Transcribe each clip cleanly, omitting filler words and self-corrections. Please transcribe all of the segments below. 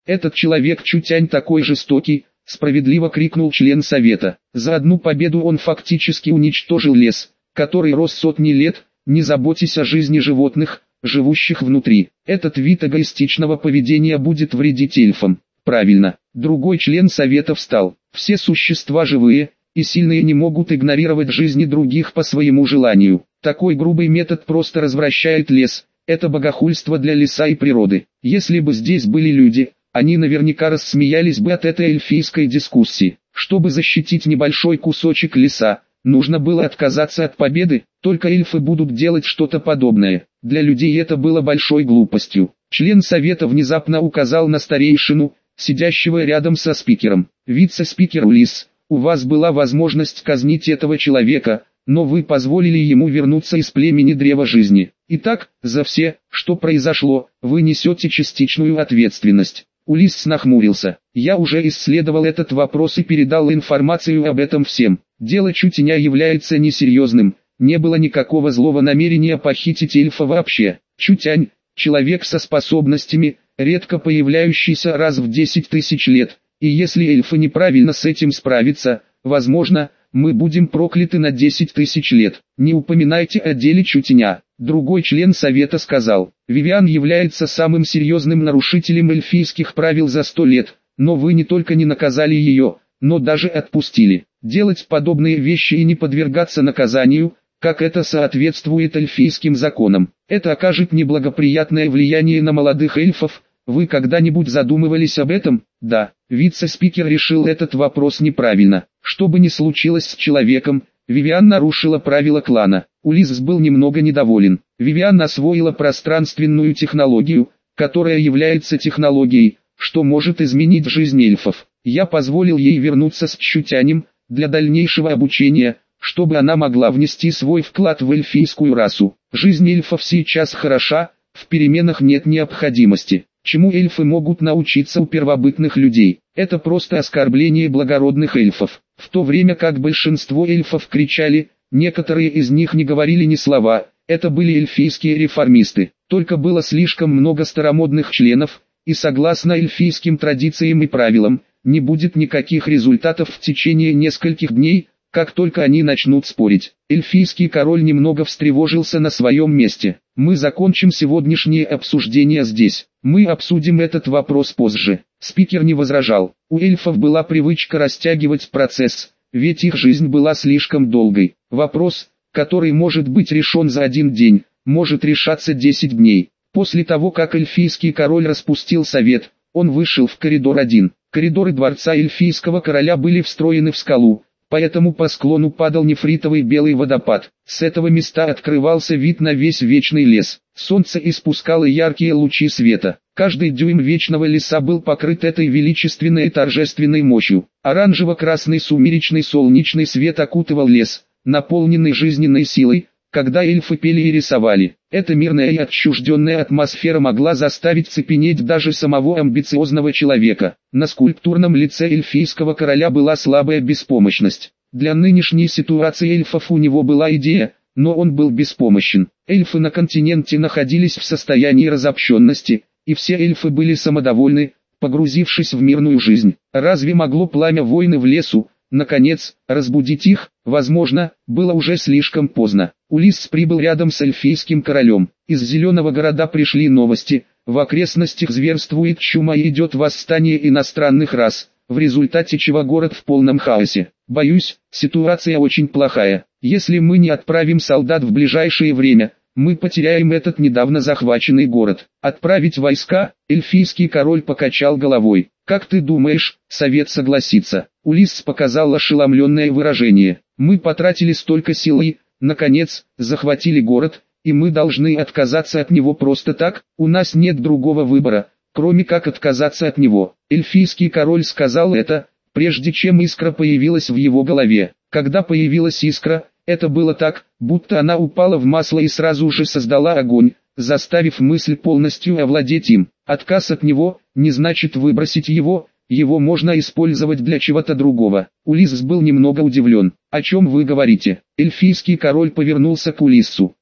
Этот человек Чутянь такой жестокий, справедливо крикнул член совета. За одну победу он фактически уничтожил лес, который рос сотни лет, не заботясь о жизни животных, живущих внутри. Этот вид эгоистичного поведения будет вредить эльфам. Правильно. Другой член совета встал. Все существа живые, и сильные не могут игнорировать жизни других по своему желанию. Такой грубый метод просто развращает лес. Это богохульство для леса и природы. Если бы здесь были люди, они наверняка рассмеялись бы от этой эльфийской дискуссии. Чтобы защитить небольшой кусочек леса, нужно было отказаться от победы, только эльфы будут делать что-то подобное. Для людей это было большой глупостью. Член совета внезапно указал на старейшину, сидящего рядом со спикером. Вице-спикер Улисс, у вас была возможность казнить этого человека, но вы позволили ему вернуться из племени Древа Жизни. Итак, за все, что произошло, вы несете частичную ответственность. Улисс нахмурился. Я уже исследовал этот вопрос и передал информацию об этом всем. Дело Чутяня является несерьезным, не было никакого злого намерения похитить эльфа вообще. Чутянь, человек со способностями, редко появляющийся раз в 10 тысяч лет, и если эльфы неправильно с этим справятся, возможно, мы будем прокляты на 10 тысяч лет. Не упоминайте о деле Чутяня. Другой член совета сказал, Вивиан является самым серьезным нарушителем эльфийских правил за 100 лет, но вы не только не наказали ее, но даже отпустили. Делать подобные вещи и не подвергаться наказанию, как это соответствует эльфийским законам, это окажет неблагоприятное влияние на молодых эльфов. Вы когда-нибудь задумывались об этом? Да, вице-спикер решил этот вопрос неправильно. Что бы ни случилось с человеком, Вивиан нарушила правила клана. Улисс был немного недоволен. Вивиан освоила пространственную технологию, которая является технологией, что может изменить жизнь эльфов. Я позволил ей вернуться с Чутянем, для дальнейшего обучения, чтобы она могла внести свой вклад в эльфийскую расу. Жизнь эльфов сейчас хороша, в переменах нет необходимости. Чему эльфы могут научиться у первобытных людей? Это просто оскорбление благородных эльфов. В то время как большинство эльфов кричали, некоторые из них не говорили ни слова, это были эльфийские реформисты. Только было слишком много старомодных членов, и согласно эльфийским традициям и правилам, не будет никаких результатов в течение нескольких дней, как только они начнут спорить. Эльфийский король немного встревожился на своем месте. Мы закончим сегодняшнее обсуждение здесь. Мы обсудим этот вопрос позже. Спикер не возражал. У эльфов была привычка растягивать процесс, ведь их жизнь была слишком долгой. Вопрос, который может быть решен за один день, может решаться 10 дней. После того, как эльфийский король распустил совет, он вышел в коридор один. Коридоры дворца эльфийского короля были встроены в скалу, поэтому по склону падал нефритовый белый водопад. С этого места открывался вид на весь вечный лес. Солнце испускало яркие лучи света. Каждый дюйм вечного леса был покрыт этой величественной и торжественной мощью. Оранжево-красный сумеречный солнечный свет окутывал лес, наполненный жизненной силой, когда эльфы пели и рисовали. Эта мирная и отчужденная атмосфера могла заставить цепенеть даже самого амбициозного человека. На скульптурном лице эльфийского короля была слабая беспомощность. Для нынешней ситуации эльфов у него была идея, но он был беспомощен. Эльфы на континенте находились в состоянии разобщенности, и все эльфы были самодовольны, погрузившись в мирную жизнь. Разве могло пламя войны в лесу, наконец, разбудить их? Возможно, было уже слишком поздно. Улисс прибыл рядом с эльфийским королем. Из зеленого города пришли новости, в окрестностях зверствует чума и идет восстание иностранных рас, в результате чего город в полном хаосе. Боюсь, ситуация очень плохая. Если мы не отправим солдат в ближайшее время, мы потеряем этот недавно захваченный город. Отправить войска? Эльфийский король покачал головой. Как ты думаешь, совет согласится? Улисс показал ошеломленное выражение. Мы потратили столько сил и, наконец, захватили город, и мы должны отказаться от него просто так? У нас нет другого выбора, кроме как отказаться от него. Эльфийский король сказал это, прежде чем искра появилась в его голове. Когда появилась искра, это было так, будто она упала в масло и сразу же создала огонь, заставив мысль полностью овладеть им. Отказ от него не значит выбросить его можно использовать для чего-то другого. Улисс был немного удивлен. О чем вы говорите? Эльфийский король повернулся к Улиссу.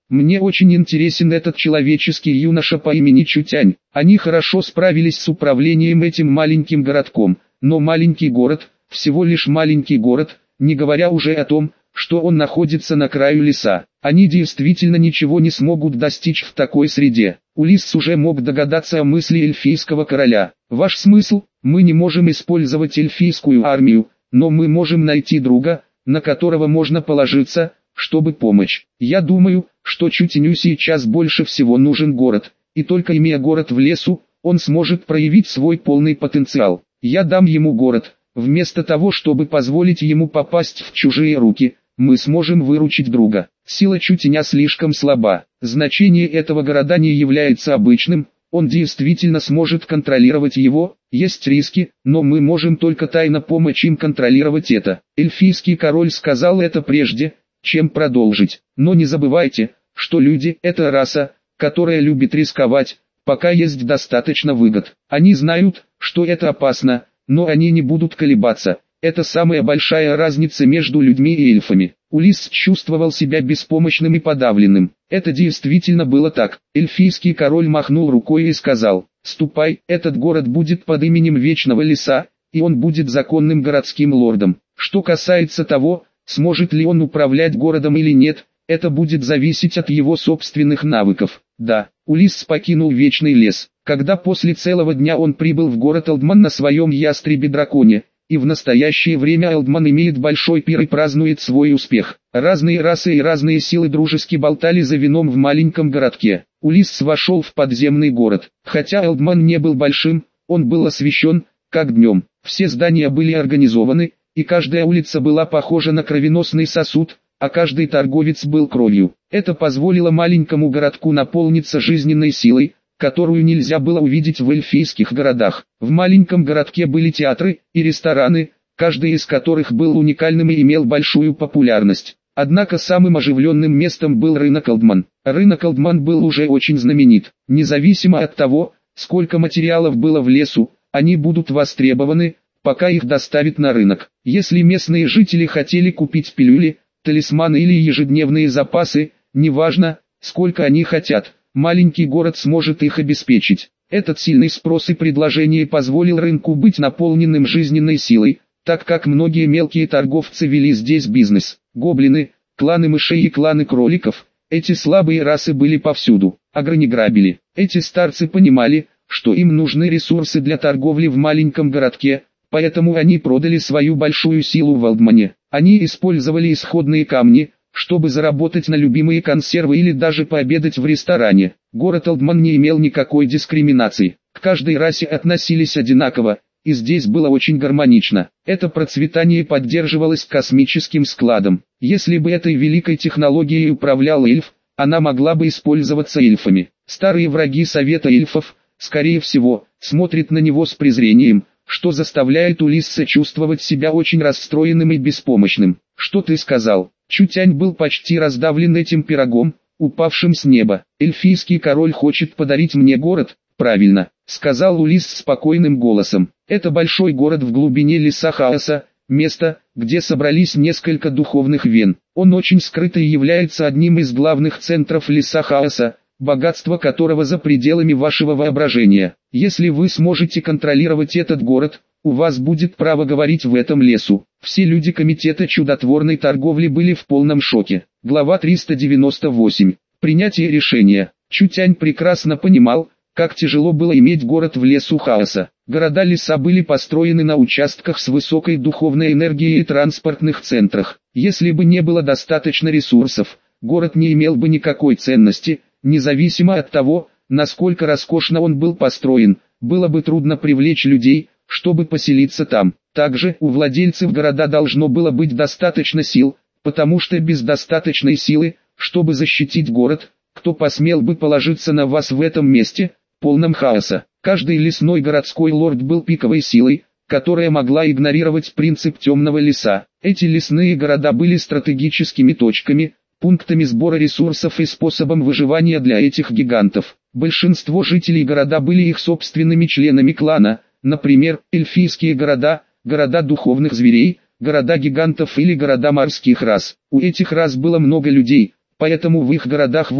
Мне очень интересен этот человеческий юноша по имени Чутянь. Они хорошо справились с управлением этим маленьким городком, но маленький город, всего лишь маленький город, не говоря уже о том, что он находится на краю леса. Они действительно ничего не смогут достичь в такой среде. Улисс уже мог догадаться о мысли эльфийского короля. Ваш смысл? Мы не можем использовать эльфийскую армию, но мы можем найти друга, на которого можно положиться, чтобы помочь. Я думаю, что Чутяню сейчас больше всего нужен город, и только имея город в лесу, он сможет проявить свой полный потенциал. Я дам ему город, вместо того, чтобы позволить ему попасть в чужие руки. Мы сможем выручить друга. Сила Чутяня слишком слаба. Значение этого города не является обычным. Он действительно сможет контролировать его. Есть риски, но мы можем только тайно помочь им контролировать это. Эльфийский король сказал это прежде, чем продолжить. Но не забывайте, что люди – это раса, которая любит рисковать, пока есть достаточно выгод. Они знают, что это опасно, но они не будут колебаться. Это самая большая разница между людьми и эльфами. Улисс чувствовал себя беспомощным и подавленным. Это действительно было так. Эльфийский король махнул рукой и сказал: «Ступай, этот город будет под именем Вечного Леса, и он будет законным городским лордом. Что касается того, сможет ли он управлять городом или нет, это будет зависеть от его собственных навыков». Да, Улисс покинул Вечный Лес. Когда после целого дня он прибыл в город Элдман на своем ястребе-драконе, и в настоящее время Элдман имеет большой пир и празднует свой успех. Разные расы и разные силы дружески болтали за вином в маленьком городке. Улисс вошел в подземный город. Хотя Элдман не был большим, он был освещен, как днем. Все здания были организованы, и каждая улица была похожа на кровеносный сосуд, а каждый торговец был кровью. Это позволило маленькому городку наполниться жизненной силой, которую нельзя было увидеть в эльфийских городах. В маленьком городке были театры и рестораны, каждый из которых был уникальным и имел большую популярность. Однако самым оживленным местом был рынок Элдман. Рынок Элдман был уже очень знаменит. Независимо от того, сколько материалов было в лесу, они будут востребованы, пока их доставят на рынок. Если местные жители хотели купить пилюли, талисманы или ежедневные запасы, неважно, сколько они хотят, маленький город сможет их обеспечить. Этот сильный спрос и предложение позволил рынку быть наполненным жизненной силой, так как многие мелкие торговцы вели здесь бизнес. Гоблины, кланы мышей и кланы кроликов, эти слабые расы были повсюду. Агронеграбили. Эти старцы понимали, что им нужны ресурсы для торговли в маленьком городке, поэтому они продали свою большую силу в Элдмане. Они использовали исходные камни, чтобы заработать на любимые консервы или даже пообедать в ресторане. Город Элдман не имел никакой дискриминации. К каждой расе относились одинаково, и здесь было очень гармонично. Это процветание поддерживалось космическим складом. Если бы этой великой технологией управлял эльф, она могла бы использоваться эльфами. Старые враги Совета эльфов, скорее всего, смотрят на него с презрением, что заставляет Улисса чувствовать себя очень расстроенным и беспомощным. «Что ты сказал?» Чутянь был почти раздавлен этим пирогом, упавшим с неба. «Эльфийский король хочет подарить мне город?» «Правильно», — сказал Улисс спокойным голосом. «Это большой город в глубине леса хаоса, место, где собрались несколько духовных вен. Он очень скрыто и является одним из главных центров леса хаоса, богатство которого за пределами вашего воображения. Если вы сможете контролировать этот город, у вас будет право говорить в этом лесу». Все люди комитета чудотворной торговли были в полном шоке. Глава 398. Принятие решения. Чутянь прекрасно понимал, как тяжело было иметь город в лесу хаоса. Города-леса были построены на участках с высокой духовной энергией и транспортных центрах. Если бы не было достаточно ресурсов, город не имел бы никакой ценности, независимо от того, насколько роскошно он был построен, было бы трудно привлечь людей, чтобы поселиться там. Также у владельцев города должно было быть достаточно сил, потому что без достаточной силы, чтобы защитить город, кто посмел бы положиться на вас в этом месте, полном хаоса. Каждый лесной городской лорд был пиковой силой, которая могла игнорировать принцип темного леса. Эти лесные города были стратегическими точками, пунктами сбора ресурсов и способом выживания для этих гигантов. Большинство жителей города были их собственными членами клана, например, эльфийские города, города духовных зверей, города гигантов или города морских рас. У этих рас было много людей, поэтому в их городах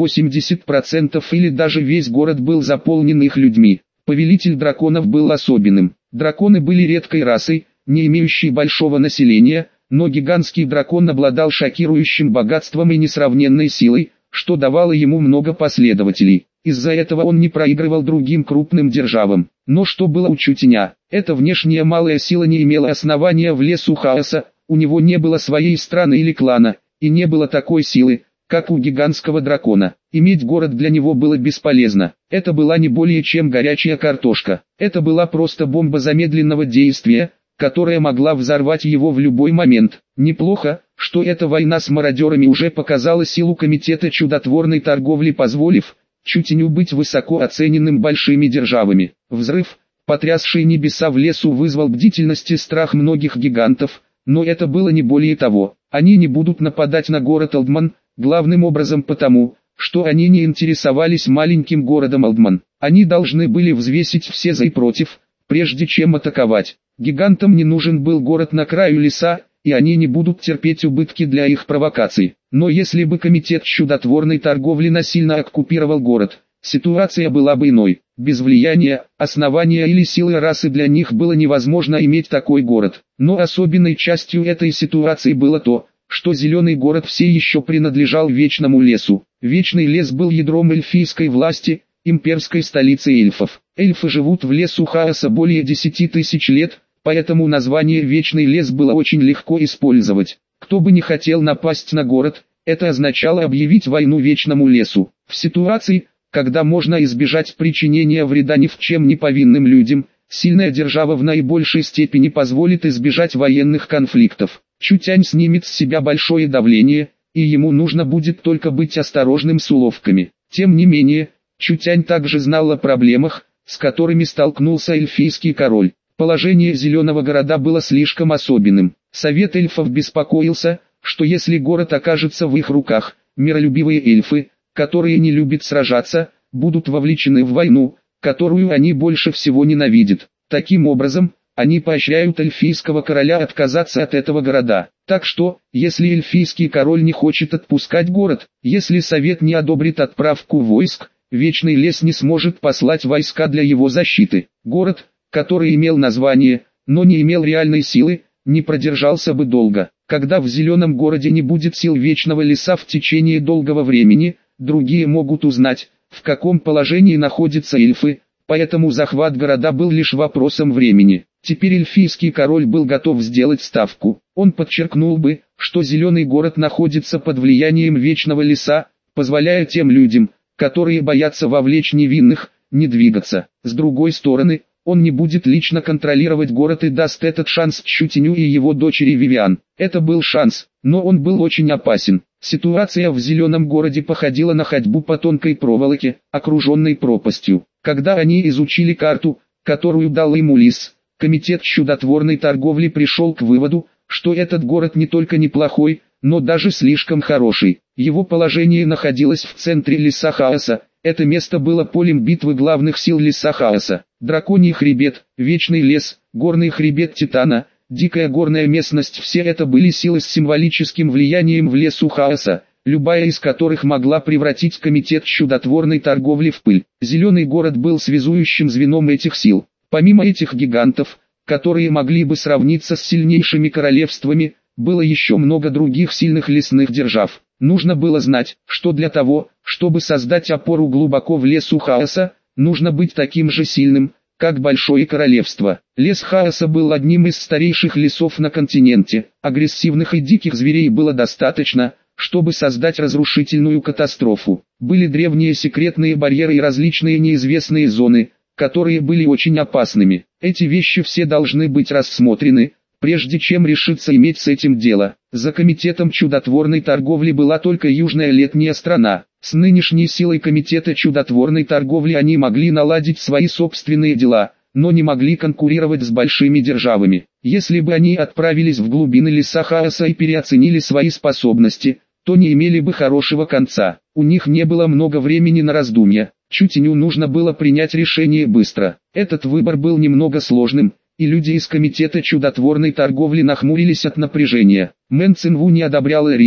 80% или даже весь город был заполнен их людьми. Повелитель драконов был особенным. Драконы были редкой расой, не имеющей большого населения, но гигантский дракон обладал шокирующим богатством и несравненной силой, что давало ему много последователей. Из-за этого он не проигрывал другим крупным державам. Но что было у Чутеня? Эта внешняя малая сила не имела основания в лесу хаоса, у него не было своей страны или клана, и не было такой силы, как у гигантского дракона. Иметь город для него было бесполезно. Это была не более чем горячая картошка. Это была просто бомба замедленного действия, которая могла взорвать его в любой момент. Неплохо, что эта война с мародерами уже показала силу комитета чудотворной торговли, позволив Чутеню быть высоко оцененным большими державами. Взрыв, потрясший небеса в лесу, вызвал бдительность и страх многих гигантов, но это было не более того. Они не будут нападать на город Алдман, главным образом потому, что они не интересовались маленьким городом Алдман. Они должны были взвесить все за и против, прежде чем атаковать. Гигантам не нужен был город на краю леса, и они не будут терпеть убытки для их провокаций. Но если бы комитет чудотворной торговли насильно оккупировал город, ситуация была бы иной. Без влияния, основания или силы расы для них было невозможно иметь такой город. Но особенной частью этой ситуации было то, что Зеленый город все еще принадлежал Вечному лесу. Вечный лес был ядром эльфийской власти, имперской столицы эльфов. Эльфы живут в лесу хаоса более 10 тысяч лет, поэтому название Вечный лес было очень легко использовать. Кто бы не хотел напасть на город, это означало объявить войну Вечному лесу. В ситуации, когда можно избежать причинения вреда ни в чем не повинным людям, сильная держава в наибольшей степени позволит избежать военных конфликтов. Чутянь снимет с себя большое давление, и ему нужно будет только быть осторожным с уловками. Тем не менее, Чутянь также знал о проблемах, с которыми столкнулся эльфийский король. Положение Зеленого города было слишком особенным. Совет эльфов беспокоился, что если город окажется в их руках, миролюбивые эльфы, которые не любят сражаться, будут вовлечены в войну, которую они больше всего ненавидят. Таким образом, они поощряют эльфийского короля отказаться от этого города. Так что, если эльфийский король не хочет отпускать город, если совет не одобрит отправку войск, Вечный лес не сможет послать войска для его защиты. Город, который имел название, но не имел реальной силы, не продержался бы долго. Когда в Зеленом городе не будет сил Вечного леса в течение долгого времени, другие могут узнать, в каком положении находятся эльфы, поэтому захват города был лишь вопросом времени. Теперь эльфийский король был готов сделать ставку. Он подчеркнул бы, что Зеленый город находится под влиянием Вечного леса, позволяя тем людям, которые боятся вовлечь невинных, не двигаться. С другой стороны, он не будет лично контролировать город и даст этот шанс Чутеню и его дочери Вивиан. Это был шанс, но он был очень опасен. Ситуация в Зеленом городе походила на ходьбу по тонкой проволоке, окруженной пропастью. Когда они изучили карту, которую дал им Улисс, комитет чудотворной торговли пришел к выводу, что этот город не только неплохой, но даже слишком хороший. Его положение находилось в центре леса хаоса. Это место было полем битвы главных сил леса хаоса. Драконий хребет, Вечный лес, горный хребет Титана, дикая горная местность — все это были силы с символическим влиянием в лесу хаоса, любая из которых могла превратить комитет чудотворной торговли в пыль. Зеленый город был связующим звеном этих сил. Помимо этих гигантов, которые могли бы сравниться с сильнейшими королевствами, было еще много других сильных лесных держав. Нужно было знать, что для того, чтобы создать опору глубоко в лесу хаоса, нужно быть таким же сильным, как Большое Королевство. Лес хаоса был одним из старейших лесов на континенте. Агрессивных и диких зверей было достаточно, чтобы создать разрушительную катастрофу. Были древние секретные барьеры и различные неизвестные зоны, которые были очень опасными. Эти вещи все должны быть рассмотрены, прежде чем решиться иметь с этим дело. За комитетом чудотворной торговли была только южная летняя страна. С нынешней силой комитета чудотворной торговли они могли наладить свои собственные дела, но не могли конкурировать с большими державами. Если бы они отправились в глубины леса хаоса и переоценили свои способности, то не имели бы хорошего конца. У них не было много времени на раздумья. Чутеню нужно было принять решение быстро. Этот выбор был немного сложным, и люди из комитета чудотворной торговли нахмурились от напряжения. Мэн Цинву не одобряла риск,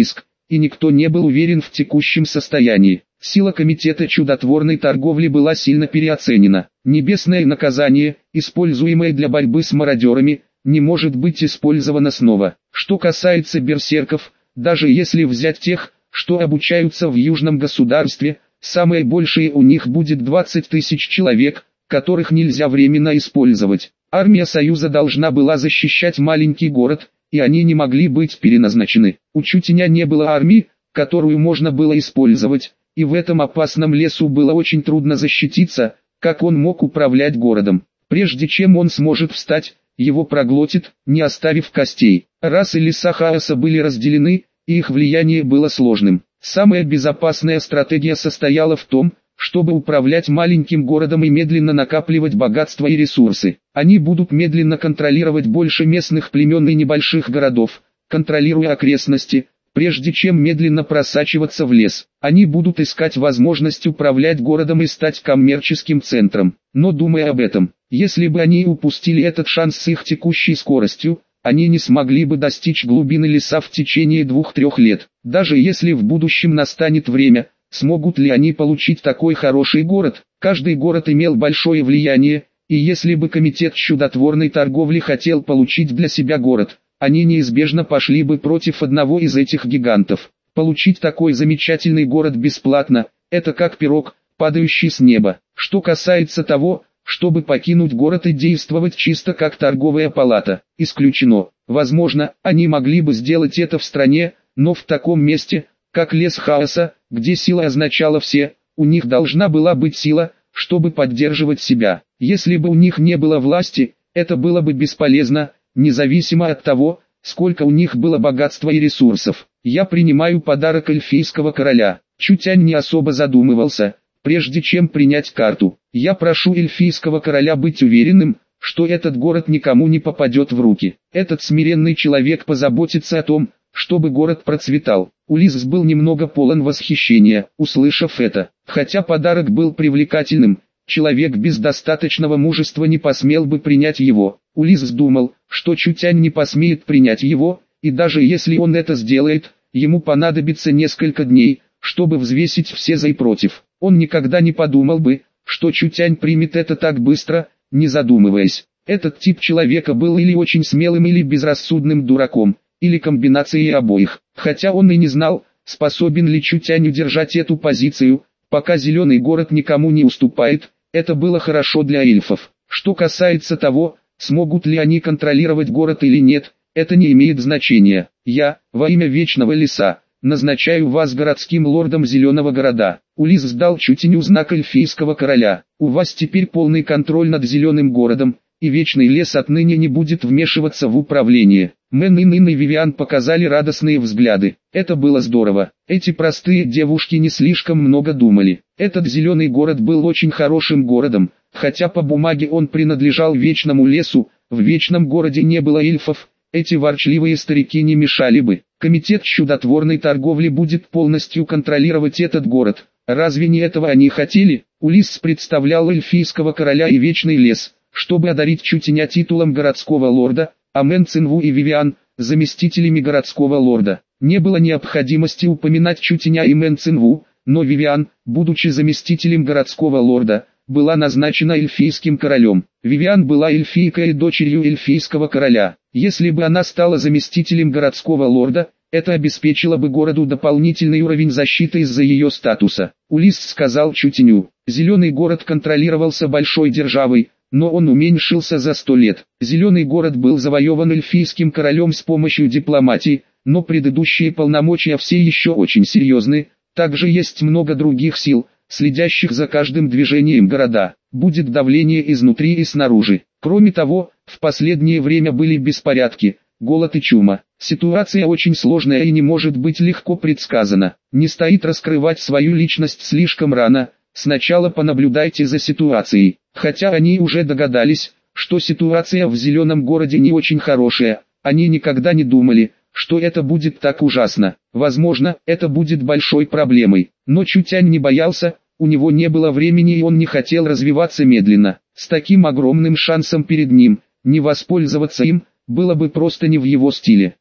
и никто не был уверен в текущем состоянии. Сила комитета чудотворной торговли была сильно переоценена. Небесное наказание, используемое для борьбы с мародерами, не может быть использовано снова. Что касается берсерков, даже если взять тех, что обучаются в южном государстве, самое большее у них будет 20 тысяч человек, которых нельзя временно использовать. Армия Союза должна была защищать маленький город, и они не могли быть переназначены. У Чутеня не было армии, которую можно было использовать, и в этом опасном лесу было очень трудно защититься, как он мог управлять городом. Прежде чем он сможет встать, его проглотит, не оставив костей. Расы леса хаоса были разделены, и их влияние было сложным. Самая безопасная стратегия состояла в том, чтобы управлять маленьким городом и медленно накапливать богатства и ресурсы. Они будут медленно контролировать больше местных племен и небольших городов, контролируя окрестности, прежде чем медленно просачиваться в лес. Они будут искать возможность управлять городом и стать коммерческим центром. Но думая об этом, если бы они упустили этот шанс с их текущей скоростью, они не смогли бы достичь глубины леса в течение 2-3 лет. Даже если в будущем настанет время, смогут ли они получить такой хороший город? Каждый город имел большое влияние, и если бы комитет чудотворной торговли хотел получить для себя город, они неизбежно пошли бы против одного из этих гигантов. Получить такой замечательный город бесплатно – это как пирог, падающий с неба. Что касается того, чтобы покинуть город и действовать чисто как торговая палата, исключено. Возможно, они могли бы сделать это в стране, но в таком месте, как лес хаоса, где сила означала все, у них должна была быть сила, чтобы поддерживать себя. Если бы у них не было власти, это было бы бесполезно, независимо от того, сколько у них было богатства и ресурсов. Я принимаю подарок эльфийского короля. Чутянь не особо задумывался, прежде чем принять карту. Я прошу эльфийского короля быть уверенным, что этот город никому не попадет в руки. Этот смиренный человек позаботится о том, чтобы город процветал. Улисс был немного полон восхищения, услышав это. Хотя подарок был привлекательным, человек без достаточного мужества не посмел бы принять его. Улисс думал, что Чутянь не посмеет принять его, и даже если он это сделает, ему понадобится несколько дней, чтобы взвесить все за и против. Он никогда не подумал бы, что Чутянь примет это так быстро, не задумываясь. Этот тип человека был или очень смелым, или безрассудным дураком, или комбинацией обоих. Хотя он и не знал, способен ли Чутянь удержать эту позицию, пока зеленый город никому не уступает, это было хорошо для эльфов. Что касается того, смогут ли они контролировать город или нет, это не имеет значения. Я, во имя Вечного Леса, назначаю вас городским лордом Зеленого города. Улисс сдал Чутеню знак эльфийского короля. У вас теперь полный контроль над Зеленым городом, и Вечный Лес отныне не будет вмешиваться в управление. Мэн и Нин и Вивиан показали радостные взгляды. Это было здорово. Эти простые девушки не слишком много думали. Этот Зеленый город был очень хорошим городом, хотя по бумаге он принадлежал Вечному Лесу, в Вечном городе не было эльфов, эти ворчливые старики не мешали бы. Комитет чудотворной торговли будет полностью контролировать этот город. Разве не этого они хотели? Улисс представлял эльфийского короля и Вечный Лес, чтобы одарить Чутеня титулом городского лорда, а Мэн Цинву и Вивиан – заместителями городского лорда. Не было необходимости упоминать Чутеня и Мэн Цинву, но Вивиан, будучи заместителем городского лорда, была назначена эльфийским королем. Вивиан была эльфийкой и дочерью эльфийского короля. Если бы она стала заместителем городского лорда, это обеспечило бы городу дополнительный уровень защиты из-за ее статуса. Улисс сказал Чутеню, Зеленый город контролировался большой державой, но он уменьшился за 100 лет. Зеленый город был завоеван эльфийским королем с помощью дипломатии, но предыдущие полномочия все еще очень серьезны. Также есть много других сил, следящих за каждым движением города. Будет давление изнутри и снаружи. Кроме того, в последнее время были беспорядки, голод и чума. Ситуация очень сложная и не может быть легко предсказана. Не стоит раскрывать свою личность слишком рано. Сначала понаблюдайте за ситуацией. Хотя они уже догадались, что ситуация в Зеленом городе не очень хорошая, они никогда не думали, что это будет так ужасно. Возможно, это будет большой проблемой. Но Чутянь не боялся, у него не было времени и он не хотел развиваться медленно. С таким огромным шансом перед ним, не воспользоваться им, было бы просто не в его стиле.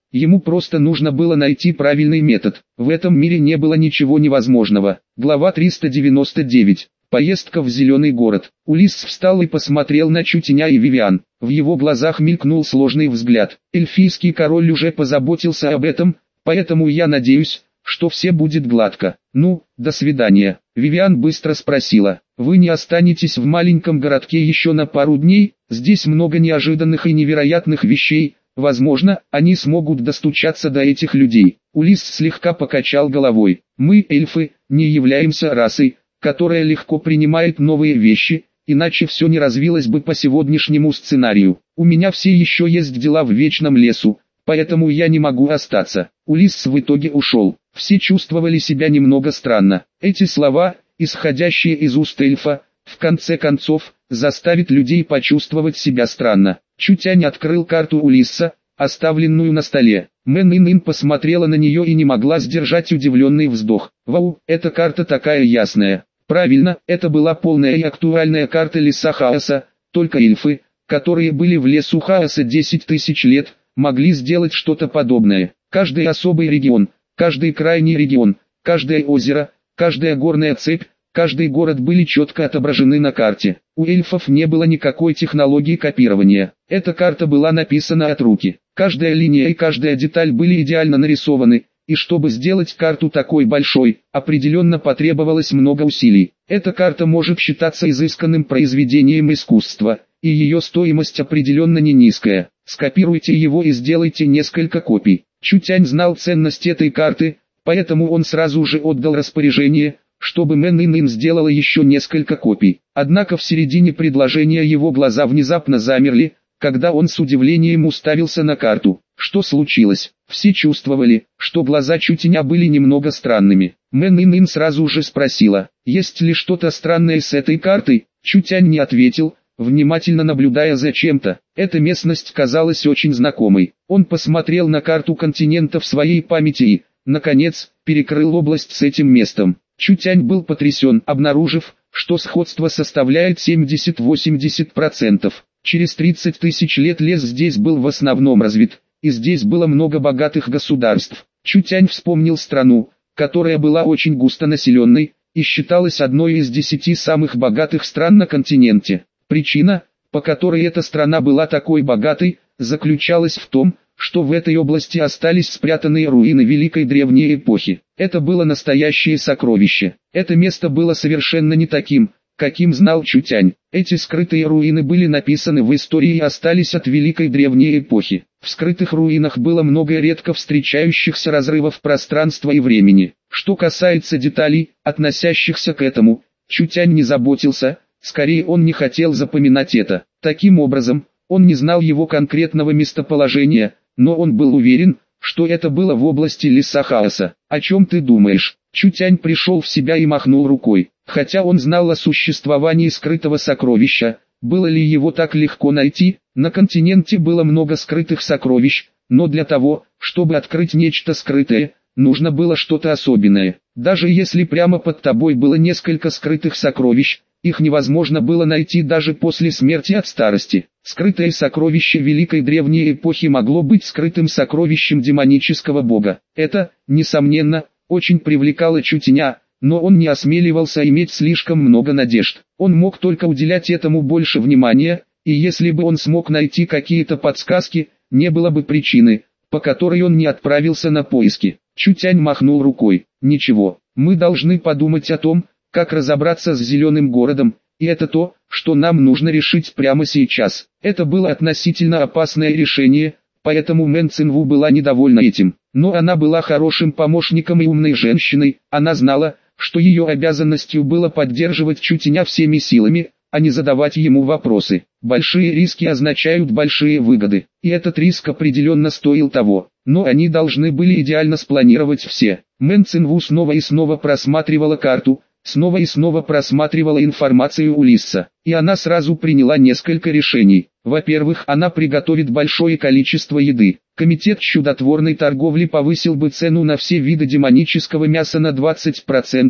ему просто нужно было найти правильный метод. В этом мире не было ничего невозможного. Глава 399. Поездка в Зеленый город. Улисс встал и посмотрел на Чутеня и Вивиан. В его глазах мелькнул сложный взгляд. Эльфийский король уже позаботился об этом, поэтому я надеюсь, что все будет гладко. Ну, до свидания. Вивиан быстро спросила: вы не останетесь в маленьком городке еще на пару дней? Здесь много неожиданных и невероятных вещей. Возможно, они смогут достучаться до этих людей. Улисс слегка покачал головой. Мы, эльфы, не являемся расой, которая легко принимает новые вещи, иначе все не развилось бы по сегодняшнему сценарию. У меня все еще есть дела в Вечном лесу, поэтому я не могу остаться. Улисс в итоге ушел. Все чувствовали себя немного странно. Эти слова, исходящие из уст эльфа, в конце концов, заставят людей почувствовать себя странно. Чутянь открыл карту Улисса, оставленную на столе. Мэн Ин посмотрела на нее и не могла сдержать удивленный вздох. Вау, эта карта такая ясная. Правильно, это была полная и актуальная карта леса хаоса, только эльфы, которые были в лесу хаоса 10 тысяч лет, могли сделать что-то подобное. Каждый особый регион, каждый крайний регион, каждое озеро, каждая горная цепь, каждый город были четко отображены на карте. У эльфов не было никакой технологии копирования. Эта карта была написана от руки. Каждая линия и каждая деталь были идеально нарисованы, и чтобы сделать карту такой большой, определенно потребовалось много усилий. Эта карта может считаться изысканным произведением искусства, и ее стоимость определенно не низкая. Скопируйте его и сделайте несколько копий. Чутянь знал ценность этой карты, поэтому он сразу же отдал распоряжение, чтобы Мэн Ин сделала еще несколько копий. Однако в середине предложения его глаза внезапно замерли, когда он с удивлением уставился на карту. Что случилось? Все чувствовали, что глаза Чутеня были немного странными. Мэн Ин сразу же спросила: есть ли что-то странное с этой картой? Чутянь не ответил, внимательно наблюдая за чем-то. Эта местность казалась очень знакомой. Он посмотрел на карту континента в своей памяти и, наконец, перекрыл область с этим местом. Чутянь был потрясен, обнаружив, что сходство составляет 70-80%. Через 30 тысяч лет лес здесь был в основном развит, и здесь было много богатых государств. Чутянь вспомнил страну, которая была очень густонаселенной, и считалась одной из 10 самых богатых стран на континенте. Причина, по которой эта страна была такой богатой, заключалась в том, что в этой области остались спрятанные руины великой древней эпохи. Это было настоящее сокровище. Это место было совершенно не таким, каким знал Чутянь. Эти скрытые руины были написаны в истории и остались от великой древней эпохи. В скрытых руинах было много редко встречающихся разрывов пространства и времени. Что касается деталей, относящихся к этому, Чутянь не заботился, скорее он не хотел запоминать это. Таким образом, он не знал его конкретного местоположения, но он был уверен, что это было в области леса хаоса. «О чем ты думаешь?» Чутянь пришел в себя и махнул рукой. Хотя он знал о существовании скрытого сокровища, было ли его так легко найти? На континенте было много скрытых сокровищ, но для того, чтобы открыть нечто скрытое, нужно было что-то особенное. Даже если прямо под тобой было несколько скрытых сокровищ, их невозможно было найти даже после смерти от старости. Скрытое сокровище великой древней эпохи могло быть скрытым сокровищем демонического бога. Это, несомненно, очень привлекало Чутеня, но он не осмеливался иметь слишком много надежд. Он мог только уделять этому больше внимания, и если бы он смог найти какие-то подсказки, не было бы причины, по которой он не отправился на поиски. Чутянь махнул рукой. «Ничего, мы должны подумать о том, как разобраться с Зеленым городом, и это то, что нам нужно решить прямо сейчас». Это было относительно опасное решение, поэтому Мэн Цинву была недовольна этим. Но она была хорошим помощником и умной женщиной, она знала, что ее обязанностью было поддерживать Чутеня всеми силами, а не задавать ему вопросы. Большие риски означают большие выгоды, и этот риск определенно стоил того. Но они должны были идеально спланировать все. Мэн Цинву снова и снова просматривала карту, снова и снова просматривала информацию Улисса, и она сразу приняла несколько решений. Во-первых, она приготовит большое количество еды. Комитет чудотворной торговли повысил бы цену на все виды демонического мяса на 20%,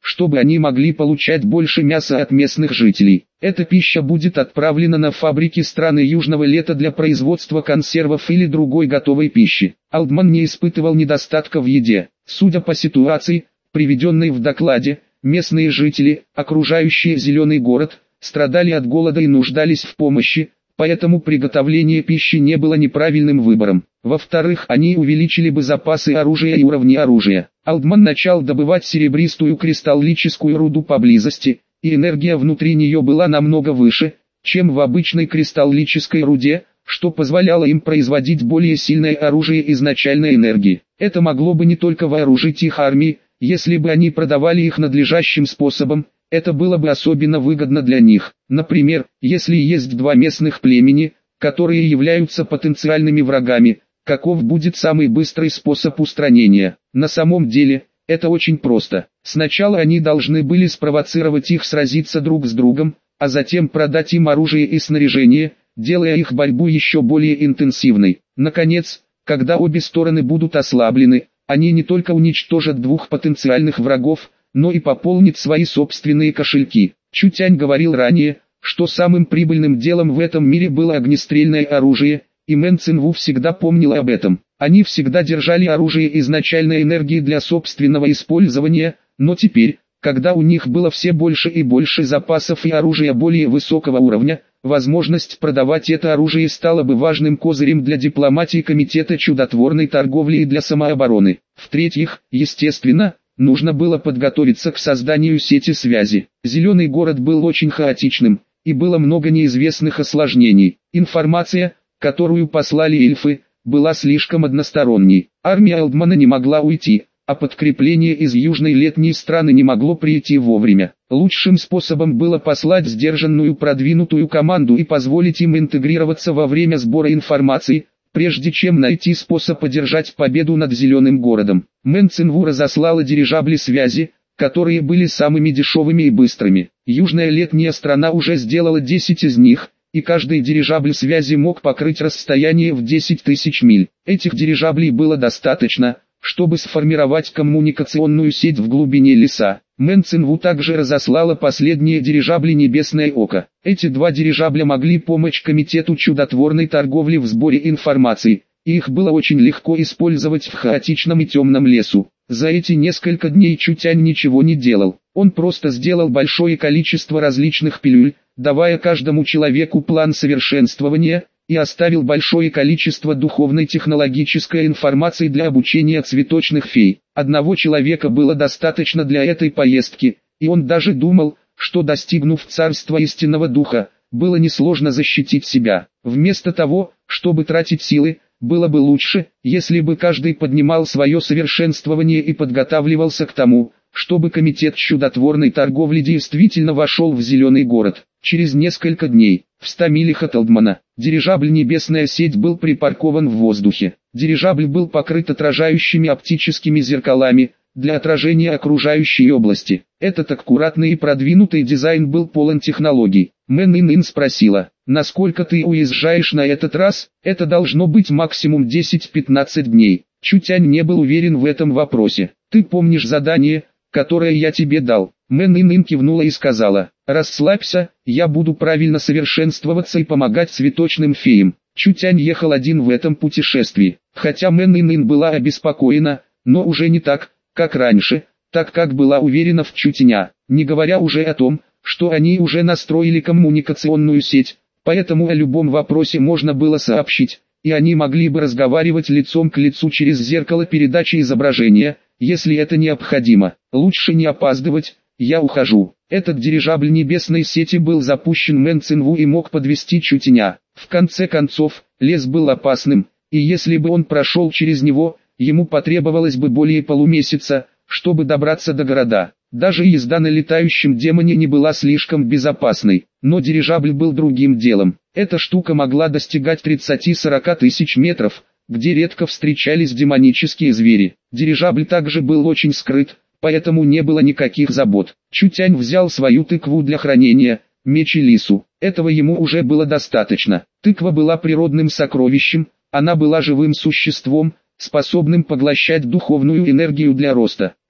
чтобы они могли получать больше мяса от местных жителей. Эта пища будет отправлена на фабрики страны Южного Лета для производства консервов или другой готовой пищи. Алдман не испытывал недостатка в еде. Судя по ситуации, приведенной в докладе, местные жители, окружающие зеленый город, страдали от голода и нуждались в помощи, поэтому приготовление пищи не было неправильным выбором. Во-вторых, они увеличили бы запасы оружия и уровни оружия. Алдман начал добывать серебристую кристаллическую руду поблизости, и энергия внутри нее была намного выше, чем в обычной кристаллической руде, что позволяло им производить более сильное оружие изначальной энергии. Это могло бы не только вооружить их армии, если бы они продавали их надлежащим способом, это было бы особенно выгодно для них. Например, если есть два местных племени, которые являются потенциальными врагами, каков будет самый быстрый способ устранения? На самом деле, это очень просто. Сначала они должны были спровоцировать их сразиться друг с другом, а затем продать им оружие и снаряжение, делая их борьбу еще более интенсивной. Наконец, когда обе стороны будут ослаблены, они не только уничтожат двух потенциальных врагов, но и пополнят свои собственные кошельки. Чутянь говорил ранее, что самым прибыльным делом в этом мире было огнестрельное оружие, и Мэн Цинву всегда помнил об этом. Они всегда держали оружие изначальной энергии для собственного использования, но теперь, когда у них было все больше и больше запасов и оружия более высокого уровня, возможность продавать это оружие стала бы важным козырем для дипломатии Комитета чудотворной торговли и для самообороны. В-третьих, естественно, нужно было подготовиться к созданию сети связи. Зеленый город был очень хаотичным, и было много неизвестных осложнений. Информация, которую послали эльфы, была слишком односторонней. Армия Алдмана не могла уйти, а подкрепление из южной летней страны не могло прийти вовремя. Лучшим способом было послать сдержанную продвинутую команду и позволить им интегрироваться во время сбора информации, прежде чем найти способ одержать победу над Зеленым городом. Мэн Цинву разослала дирижабли связи, которые были самыми дешевыми и быстрыми. Южная летняя страна уже сделала 10 из них, и каждый дирижабль связи мог покрыть расстояние в 10 тысяч миль. Этих дирижаблей было достаточно, чтобы сформировать коммуникационную сеть в глубине леса. Мэн Цинву также разослала последние дирижабли «Небесное око». Эти два дирижабля могли помочь Комитету чудотворной торговли в сборе информации, и их было очень легко использовать в хаотичном и темном лесу. За эти несколько дней Чутянь ничего не делал. Он просто сделал большое количество различных пилюль, давая каждому человеку план совершенствования, и оставил большое количество духовной технологической информации для обучения цветочных фей. Одного человека было достаточно для этой поездки, и он даже думал, что достигнув царства истинного духа, было несложно защитить себя. Вместо того, чтобы тратить силы, было бы лучше, если бы каждый поднимал свое совершенствование и подготавливался к тому, чтобы Комитет чудотворной торговли действительно вошел в Зеленый город. Через несколько дней, в 100 милях от Алдмана, дирижабль «Небесная сеть» был припаркован в воздухе. Дирижабль был покрыт отражающими оптическими зеркалами, для отражения окружающей области. Этот аккуратный и продвинутый дизайн был полон технологий. Мэн Ин спросила: «Насколько ты уезжаешь на этот раз?» «Это должно быть максимум 10-15 дней». Чутянь не был уверен в этом вопросе. «Ты помнишь задание, которое я тебе дал?» Мэн Ин кивнула и сказала: «Расслабься, я буду правильно совершенствоваться и помогать цветочным феям». Чутянь ехал один в этом путешествии. Хотя Мэн Ин была обеспокоена, но уже не так, как раньше, так как была уверена в Чутяня, не говоря уже о том, что они уже настроили коммуникационную сеть, поэтому о любом вопросе можно было сообщить, и они могли бы разговаривать лицом к лицу через зеркало передачи изображения, если это необходимо. «Лучше не опаздывать, я ухожу». Этот дирижабль небесной сети был запущен Мэн Цинву и мог подвести Чутяня. В конце концов, лес был опасным, и если бы он прошел через него, ему потребовалось бы более полумесяца, чтобы добраться до города. Даже езда на летающем демоне не была слишком безопасной, но дирижабль был другим делом. Эта штука могла достигать 30-40 тысяч метров, где редко встречались демонические звери. Дирижабль также был очень скрыт, поэтому не было никаких забот. Чутянь взял свою тыкву для хранения, меч и лису. Этого ему уже было достаточно. Тыква была природным сокровищем, она была живым существом, способным поглощать духовную энергию для роста.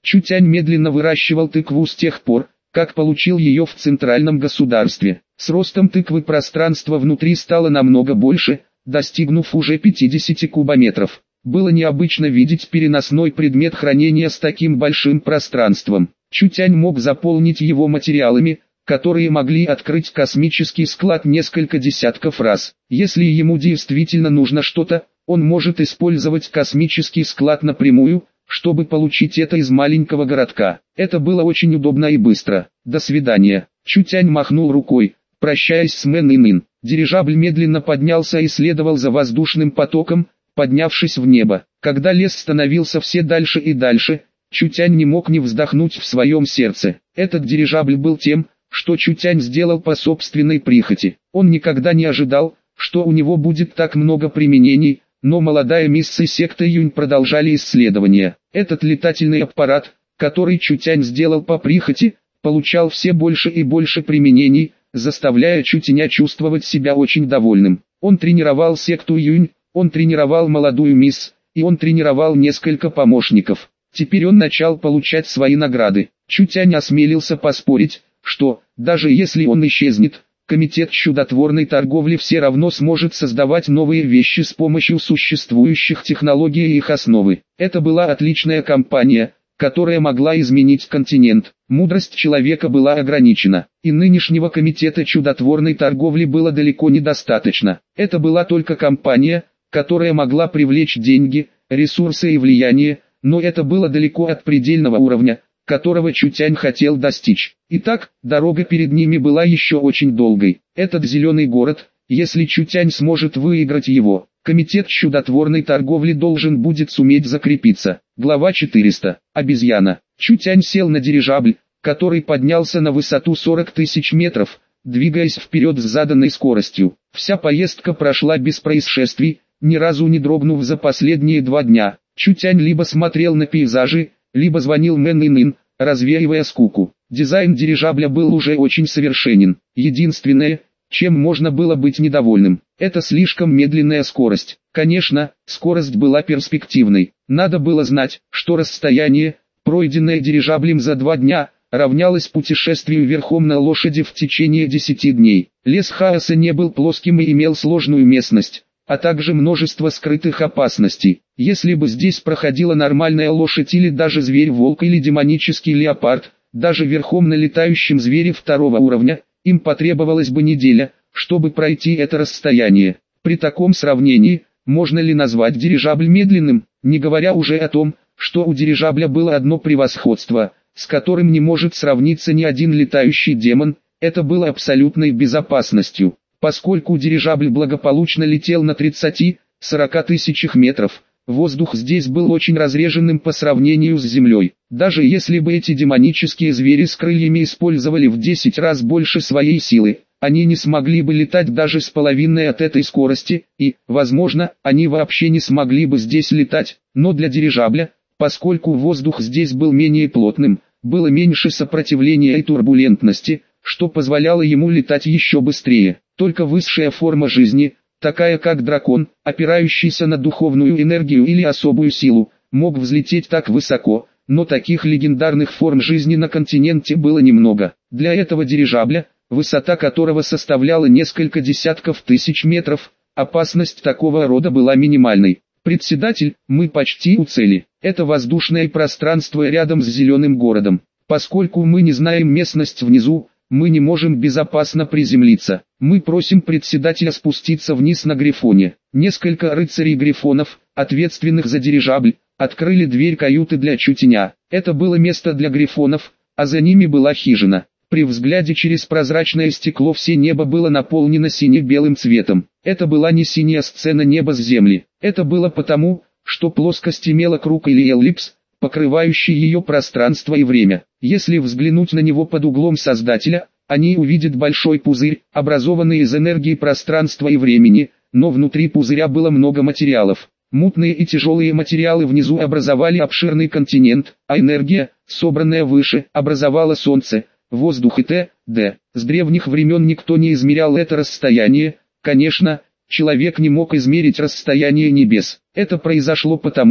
Чутянь медленно выращивал тыкву с тех пор, как получил ее в центральном государстве. С ростом тыквы пространство внутри стало намного больше, достигнув уже 50 кубометров. Было необычно видеть переносной предмет хранения с таким большим пространством. Чутянь мог заполнить его материалами, которые могли открыть космический склад несколько десятков раз. Если ему действительно нужно что-то, он может использовать космический склад напрямую, чтобы получить это из маленького городка. Это было очень удобно и быстро. До свидания. Чутянь махнул рукой, прощаясь с Мэн Ин. Дирижабль медленно поднялся и следовал за воздушным потоком, поднявшись в небо. Когда лес становился все дальше и дальше, Чутянь не мог не вздохнуть в своем сердце. Этот дирижабль был тем, что Чутянь сделал по собственной прихоти. Он никогда не ожидал, что у него будет так много применений, но молодая мисс и секта Юнь продолжали исследования. Этот летательный аппарат, который Чутянь сделал по прихоти, получал все больше и больше применений, заставляя Чутяня чувствовать себя очень довольным. Он тренировал секту Юнь, он тренировал молодую мисс, и он тренировал несколько помощников. Теперь он начал получать свои награды. Чутянь осмелился поспорить, что, даже если он исчезнет, комитет чудотворной торговли все равно сможет создавать новые вещи с помощью существующих технологий и их основы. Это была отличная компания, которая могла изменить континент. Мудрость человека была ограничена, и нынешнего комитета чудотворной торговли было далеко недостаточно. Это была только компания, которая могла привлечь деньги, ресурсы и влияние, но это было далеко от предельного уровня, которого Чутянь хотел достичь. Итак, дорога перед ними была еще очень долгой. Этот зеленый город, если Чутянь сможет выиграть его, комитет чудотворной торговли должен будет суметь закрепиться. Глава 400. Обезьяна. Чутянь сел на дирижабль, который поднялся на высоту 40 тысяч метров, двигаясь вперед с заданной скоростью. Вся поездка прошла без происшествий, ни разу не дрогнув за последние 2 дня. Чутянь либо смотрел на пейзажи, либо звонил Мэн Ин, развеивая скуку. Дизайн дирижабля был уже очень совершенен. Единственное, чем можно было быть недовольным, это слишком медленная скорость. Конечно, скорость была перспективной. Надо было знать, что расстояние, пройденное дирижаблем за 2 дня, равнялось путешествию верхом на лошади в течение 10 дней. Лес Хаоса не был плоским и имел сложную местность, а также множество скрытых опасностей. Если бы здесь проходила нормальная лошадь или даже зверь-волк или демонический леопард, даже верхом на летающем звере 2-го уровня, им потребовалась бы неделя, чтобы пройти это расстояние. При таком сравнении, можно ли назвать дирижабль медленным, не говоря уже о том, что у дирижабля было одно превосходство, с которым не может сравниться ни один летающий демон, это было абсолютной безопасностью. Поскольку дирижабль благополучно летел на 30-40 тысячах метров, воздух здесь был очень разреженным по сравнению с землей. Даже если бы эти демонические звери с крыльями использовали в 10 раз больше своей силы, они не смогли бы летать даже с половиной от этой скорости, и, возможно, они вообще не смогли бы здесь летать. Но для дирижабля, поскольку воздух здесь был менее плотным, было меньше сопротивления и турбулентности, что позволяло ему летать еще быстрее. Только высшая форма жизни, такая как дракон, опирающийся на духовную энергию или особую силу, мог взлететь так высоко, но таких легендарных форм жизни на континенте было немного. Для этого дирижабля, высота которого составляла несколько десятков тысяч метров, опасность такого рода была минимальной. Председатель, мы почти у цели. Это воздушное пространство рядом с зеленым городом. Поскольку мы не знаем местность внизу, мы не можем безопасно приземлиться. Мы просим председателя спуститься вниз на Грифоне. Несколько рыцарей-грифонов, ответственных за дирижабль, открыли дверь каюты для Чутяня. Это было место для грифонов, а за ними была хижина. При взгляде через прозрачное стекло все небо было наполнено сине-белым цветом. Это была не синяя сцена неба с земли. Это было потому, что плоскость имела круг или эллипс, покрывающий ее пространство и время. Если взглянуть на него под углом Создателя, они увидят большой пузырь, образованный из энергии пространства и времени, но внутри пузыря было много материалов. Мутные и тяжелые материалы внизу образовали обширный континент, а энергия, собранная выше, образовала Солнце, воздух и т.д. С древних времен никто не измерял это расстояние. Конечно, человек не мог измерить расстояние небес. Это произошло потому,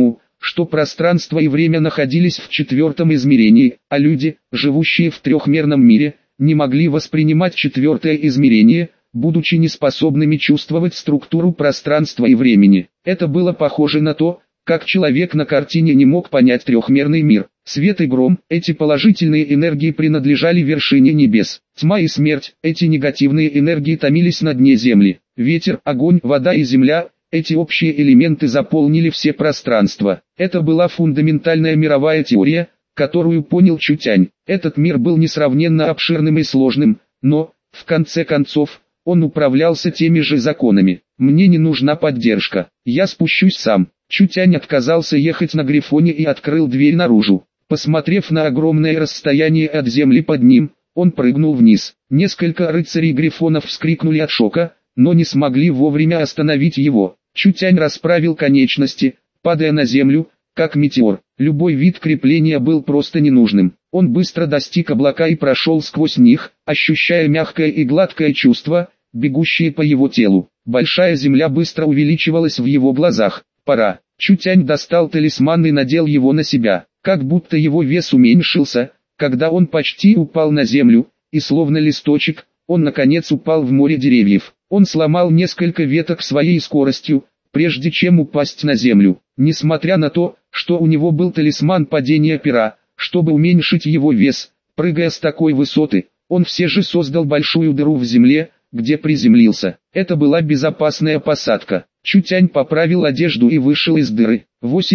что пространство и время находились в четвертом измерении, а люди, живущие в трехмерном мире, не могли воспринимать четвертое измерение, будучи неспособными чувствовать структуру пространства и времени. Это было похоже на то, как человек на картине не мог понять трехмерный мир. Свет и гром, эти положительные энергии принадлежали вершине небес. Тьма и смерть, эти негативные энергии томились на дне земли. Ветер, огонь, вода и земля, эти общие элементы заполнили все пространства. Это была фундаментальная мировая теория, которую понял Чутянь. Этот мир был несравненно обширным и сложным, но, в конце концов, он управлялся теми же законами. Мне не нужна поддержка, я спущусь сам. Чутянь отказался ехать на Грифоне и открыл дверь наружу. Посмотрев на огромное расстояние от земли под ним, он прыгнул вниз. Несколько рыцарей Грифонов вскрикнули от шока, но не смогли вовремя остановить его. Чутянь расправил конечности, падая на землю, как метеор. Любой вид крепления был просто ненужным. Он быстро достиг облака и прошел сквозь них, ощущая мягкое и гладкое чувство, бегущее по его телу. Большая земля быстро увеличивалась в его глазах. Пора. Чутянь достал талисман и надел его на себя. Как будто его вес уменьшился, когда он почти упал на землю, и словно листочек, он наконец упал в море деревьев. Он сломал несколько веток своей скоростью, прежде чем упасть на землю. Несмотря на то, что у него был талисман падения пера, чтобы уменьшить его вес, прыгая с такой высоты, он все же создал большую дыру в земле, где приземлился. Это была безопасная посадка. Чутянь поправил одежду и вышел из дыры.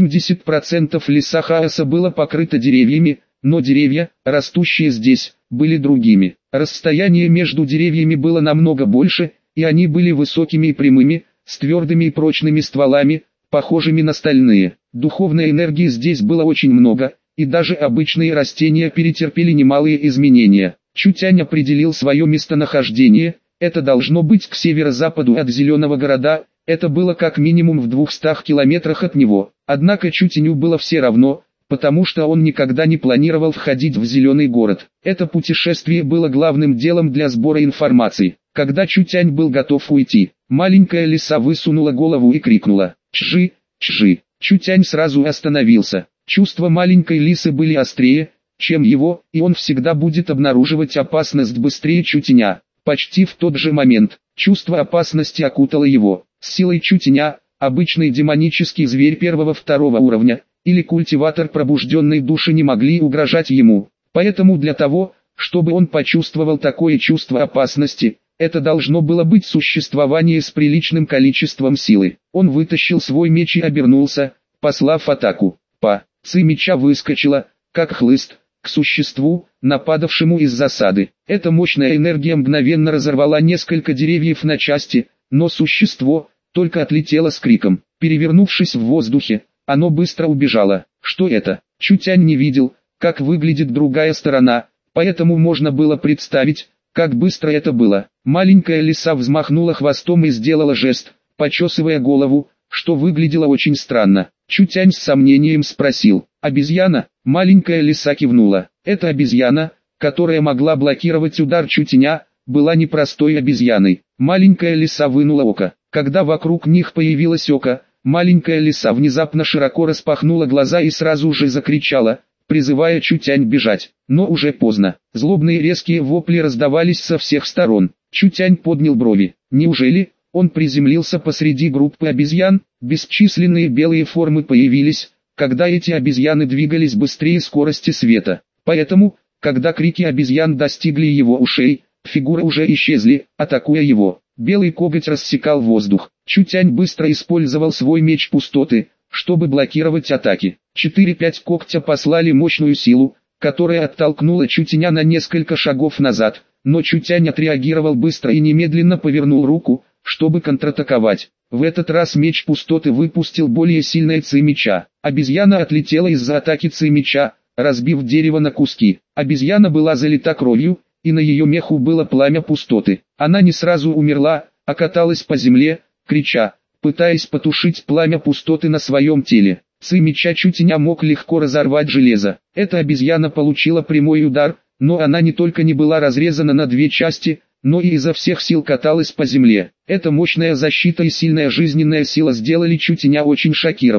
80% леса хаоса было покрыто деревьями, но деревья, растущие здесь, были другими. Расстояние между деревьями было намного больше, и они были высокими и прямыми, с твердыми и прочными стволами, похожими на стальные. Духовной энергии здесь было очень много, и даже обычные растения перетерпели немалые изменения. Чутянь определил свое местонахождение, это должно быть к северо-западу от Зеленого города, это было как минимум в 200 километрах от него. Однако Чутяню было все равно, потому что он никогда не планировал входить в Зеленый город. Это путешествие было главным делом для сбора информации. Когда Чутянь был готов уйти, маленькая лиса высунула голову и крикнула: «Чжи, чжи!». Чутянь сразу остановился. Чувства маленькой лисы были острее, чем его, и он всегда будет обнаруживать опасность быстрее Чутяня. Почти в тот же момент, чувство опасности окутало его. С силой Чутяня, обычный демонический зверь первого-второго уровня, или культиватор пробужденной души не могли угрожать ему. Поэтому для того, чтобы он почувствовал такое чувство опасности, это должно было быть существование с приличным количеством силы. Он вытащил свой меч и обернулся, послав атаку. Ци меча выскочила, как хлыст, к существу, нападавшему из засады. Эта мощная энергия мгновенно разорвала несколько деревьев на части, но существо только отлетело с криком. Перевернувшись в воздухе, оно быстро убежало. Что это? Чутянь не видел, как выглядит другая сторона, поэтому можно было представить, как быстро это было. Маленькая лиса взмахнула хвостом и сделала жест, почесывая голову, что выглядело очень странно. Чутянь с сомнением спросил: «Обезьяна?» Маленькая лиса кивнула. Эта обезьяна, которая могла блокировать удар Чутяня, была непростой обезьяной. Маленькая лиса вынула око. Когда вокруг них появилось око, маленькая лиса внезапно широко распахнула глаза и сразу же закричала, призывая Чутянь бежать. Но уже поздно. Злобные резкие вопли раздавались со всех сторон. Чутянь поднял брови. Неужели он приземлился посреди группы обезьян? Бесчисленные белые формы появились, когда эти обезьяны двигались быстрее скорости света. Поэтому, когда крики обезьян достигли его ушей, фигуры уже исчезли, атакуя его. Белый коготь рассекал воздух. Чутянь быстро использовал свой меч пустоты, чтобы блокировать атаки. 4-5 когтя послали мощную силу, которая оттолкнула Чутяня на несколько шагов назад, но Чутянь отреагировал быстро и немедленно повернул руку, чтобы контратаковать. В этот раз меч пустоты выпустил более сильное ци меча. Обезьяна отлетела из-за атаки ци меча, разбив дерево на куски. Обезьяна была залита кровью, и на ее меху было пламя пустоты. Она не сразу умерла, а каталась по земле, крича, пытаясь потушить пламя пустоты на своем теле. Ци меча Чутяня мог легко разорвать железо. Эта обезьяна получила прямой удар, но она не только не была разрезана на две части, но и изо всех сил каталась по земле. Эта мощная защита и сильная жизненная сила сделали Чутяня очень шокированным.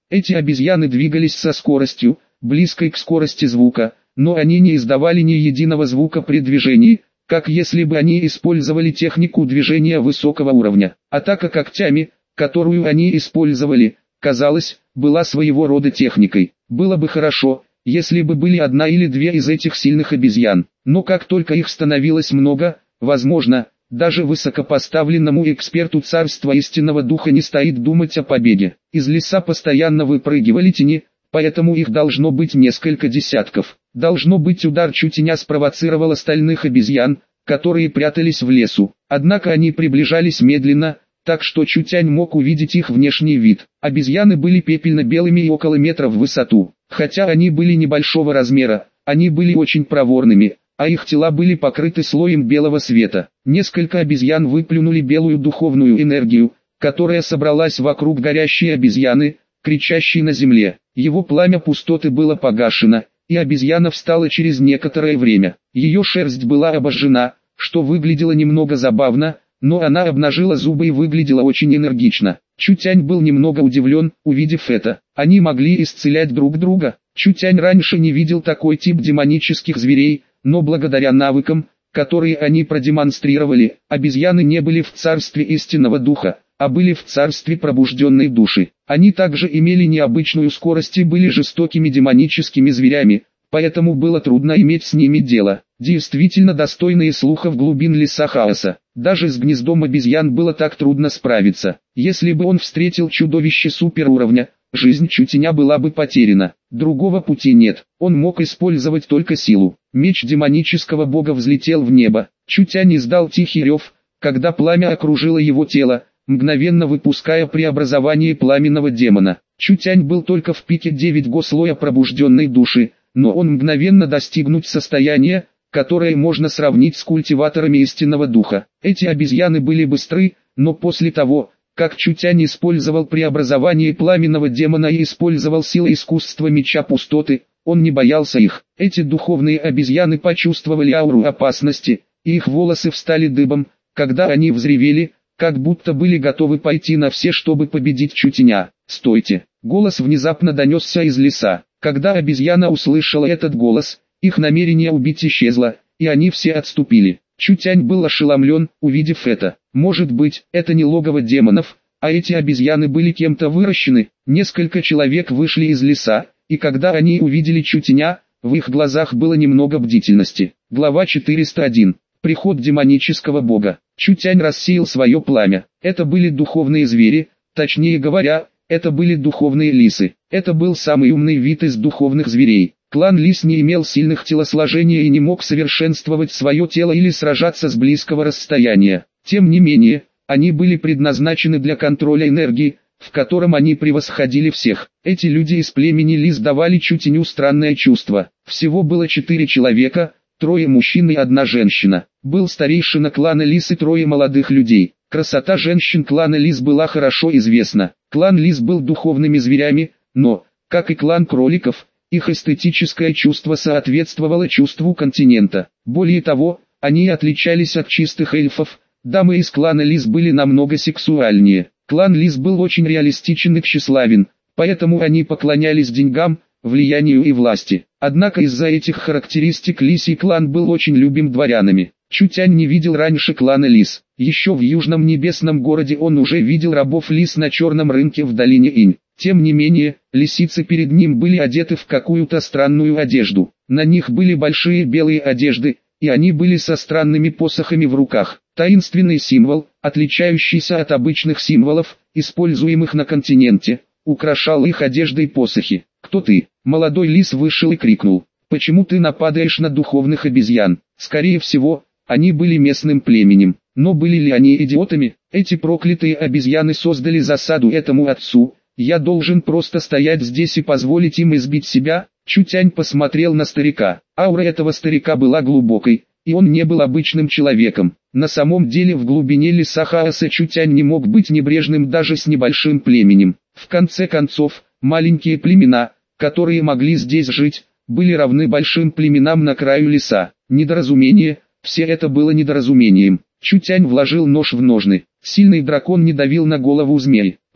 Эти обезьяны двигались со скоростью, близкой к скорости звука, но они не издавали ни единого звука при движении, как если бы они использовали технику движения высокого уровня. Атака когтями, которую они использовали, казалось, была своего рода техникой. Было бы хорошо, если бы были одна или две из этих сильных обезьян, но как только их становилось много, возможно, даже высокопоставленному эксперту царства истинного духа не стоит думать о победе. Из леса постоянно выпрыгивали тени, поэтому их должно быть несколько десятков. Должно быть, удар Чутеня спровоцировал остальных обезьян, которые прятались в лесу. Однако они приближались медленно, так что Чутянь мог увидеть их внешний вид. Обезьяны были пепельно-белыми и около метра в высоту. Хотя они были небольшого размера, они были очень проворными, а их тела были покрыты слоем белого света. Несколько обезьян выплюнули белую духовную энергию, которая собралась вокруг горящей обезьяны, кричащей на земле. Его пламя пустоты было погашено, и обезьяна встала через некоторое время. Ее шерсть была обожжена, что выглядело немного забавно, но она обнажила зубы и выглядела очень энергично. Чутянь был немного удивлен, увидев это. Они могли исцелять друг друга. Чутянь раньше не видел такой тип демонических зверей, но благодаря навыкам, которые они продемонстрировали, обезьяны не были в царстве истинного духа, а были в царстве пробужденной души. Они также имели необычную скорость и были жестокими демоническими зверями, поэтому было трудно иметь с ними дело. Действительно достойные слухов глубин леса хаоса. Даже с гнездом обезьян было так трудно справиться. Если бы он встретил чудовище суперуровня, жизнь Чутеня была бы потеряна. Другого пути нет. Он мог использовать только силу. Меч демонического бога взлетел в небо. Чутянь издал тихий рев, когда пламя окружило его тело, мгновенно выпуская преобразование пламенного демона. Чутянь был только в пике 9 слоя пробужденной души, но он мгновенно достигнуть состояния, которое можно сравнить с культиваторами истинного духа. Эти обезьяны были быстры, но после того, как Чутянь использовал преобразование пламенного демона и использовал силы искусства меча пустоты, он не боялся их. Эти духовные обезьяны почувствовали ауру опасности, и их волосы встали дыбом, когда они взревели, как будто были готовы пойти на все, чтобы победить Чутеня. «Стойте!» Голос внезапно донесся из леса. Когда обезьяна услышала этот голос, их намерение убить исчезло, и они все отступили. Чутянь был ошеломлен, увидев это. Может быть, это не логово демонов, а эти обезьяны были кем-то выращены. Несколько человек вышли из леса, и когда они увидели Чутеня, в их глазах было немного бдительности. Глава 401. Приход демонического бога. Чутянь рассеял свое пламя. Это были духовные звери, точнее говоря, это были духовные лисы. Это был самый умный вид из духовных зверей. Клан лис не имел сильных телосложений и не мог совершенствовать свое тело или сражаться с близкого расстояния. Тем не менее, они были предназначены для контроля энергии, в котором они превосходили всех. Эти люди из племени лис давали Чутеню странное чувство. Всего было 4 человека, 3 мужчин и 1 женщина. Был старейшина клана лис и 3 молодых людей. Красота женщин клана лис была хорошо известна. Клан лис был духовными зверями, но, как и клан кроликов, их эстетическое чувство соответствовало чувству континента. Более того, они отличались от чистых эльфов. Дамы из клана лис были намного сексуальнее. Клан лис был очень реалистичен и тщеславен, поэтому они поклонялись деньгам, влиянию и власти. Однако из-за этих характеристик лисий клан был очень любим дворянами. Чутянь не видел раньше клана лис. Еще в южном небесном городе он уже видел рабов лис на черном рынке в долине Инь. Тем не менее, лисицы перед ним были одеты в какую-то странную одежду. На них были большие белые одежды, и они были со странными посохами в руках. Таинственный символ, отличающийся от обычных символов, используемых на континенте, украшал их одеждой посохи. «Кто ты?» Молодой лис вышел и крикнул. «Почему ты нападаешь на духовных обезьян?» Скорее всего, они были местным племенем. Но были ли они идиотами? Эти проклятые обезьяны создали засаду этому отцу. Я должен просто стоять здесь и позволить им избить себя? Чутянь посмотрел на старика. Аура этого старика была глубокой, и он не был обычным человеком. На самом деле в глубине леса хаоса Чутянь не мог быть небрежным даже с небольшим племенем. В конце концов, маленькие племена, которые могли здесь жить, были равны большим племенам на краю леса. Недоразумение, все это было недоразумением. Чутянь вложил нож в ножны. Сильный дракон не давил на голову змеи.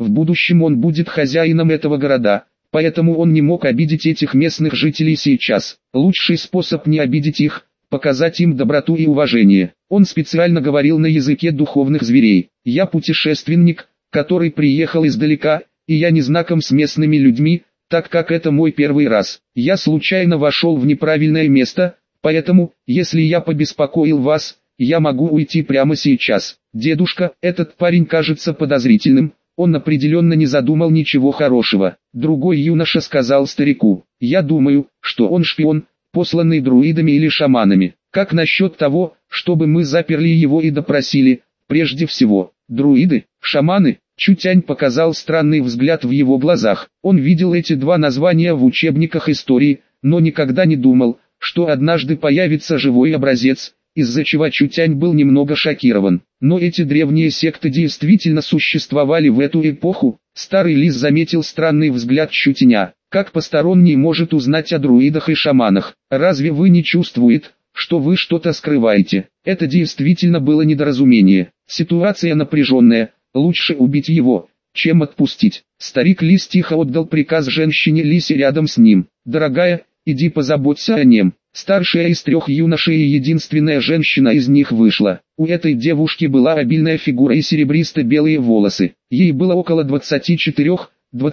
В будущем он будет хозяином этого города, поэтому он не мог обидеть этих местных жителей сейчас. Лучший способ не обидеть их – показать им доброту и уважение. Он специально говорил на языке духовных зверей. «Я путешественник, который приехал издалека, и я не знаком с местными людьми, так как это мой первый раз. Я случайно вошел в неправильное место, поэтому, если я побеспокоил вас, я могу уйти прямо сейчас». «Дедушка, этот парень кажется подозрительным, он определенно не задумал ничего хорошего». Другой юноша сказал старику: «Я думаю, что он шпион, посланный друидами или шаманами. Как насчет того, чтобы мы заперли его и допросили?» «Прежде всего, друиды, шаманы?» Чутянь показал странный взгляд в его глазах. Он видел эти два названия в учебниках истории, но никогда не думал, что однажды появится живой образец, из-за чего Чутянь был немного шокирован. Но эти древние секты действительно существовали в эту эпоху. Старый лис заметил странный взгляд Чутяня. Как посторонний может узнать о друидах и шаманах? Разве вы не чувствуете, что вы что-то скрываете? Это действительно было недоразумение. Ситуация напряженная, лучше убить его, чем отпустить. Старик лис тихо отдал приказ женщине-лисе рядом с ним. «Дорогая, иди позаботься о нем». Старшая из трех юношей и единственная женщина из них вышла. У этой девушки была обильная фигура и серебристо-белые волосы. Ей было около 24-25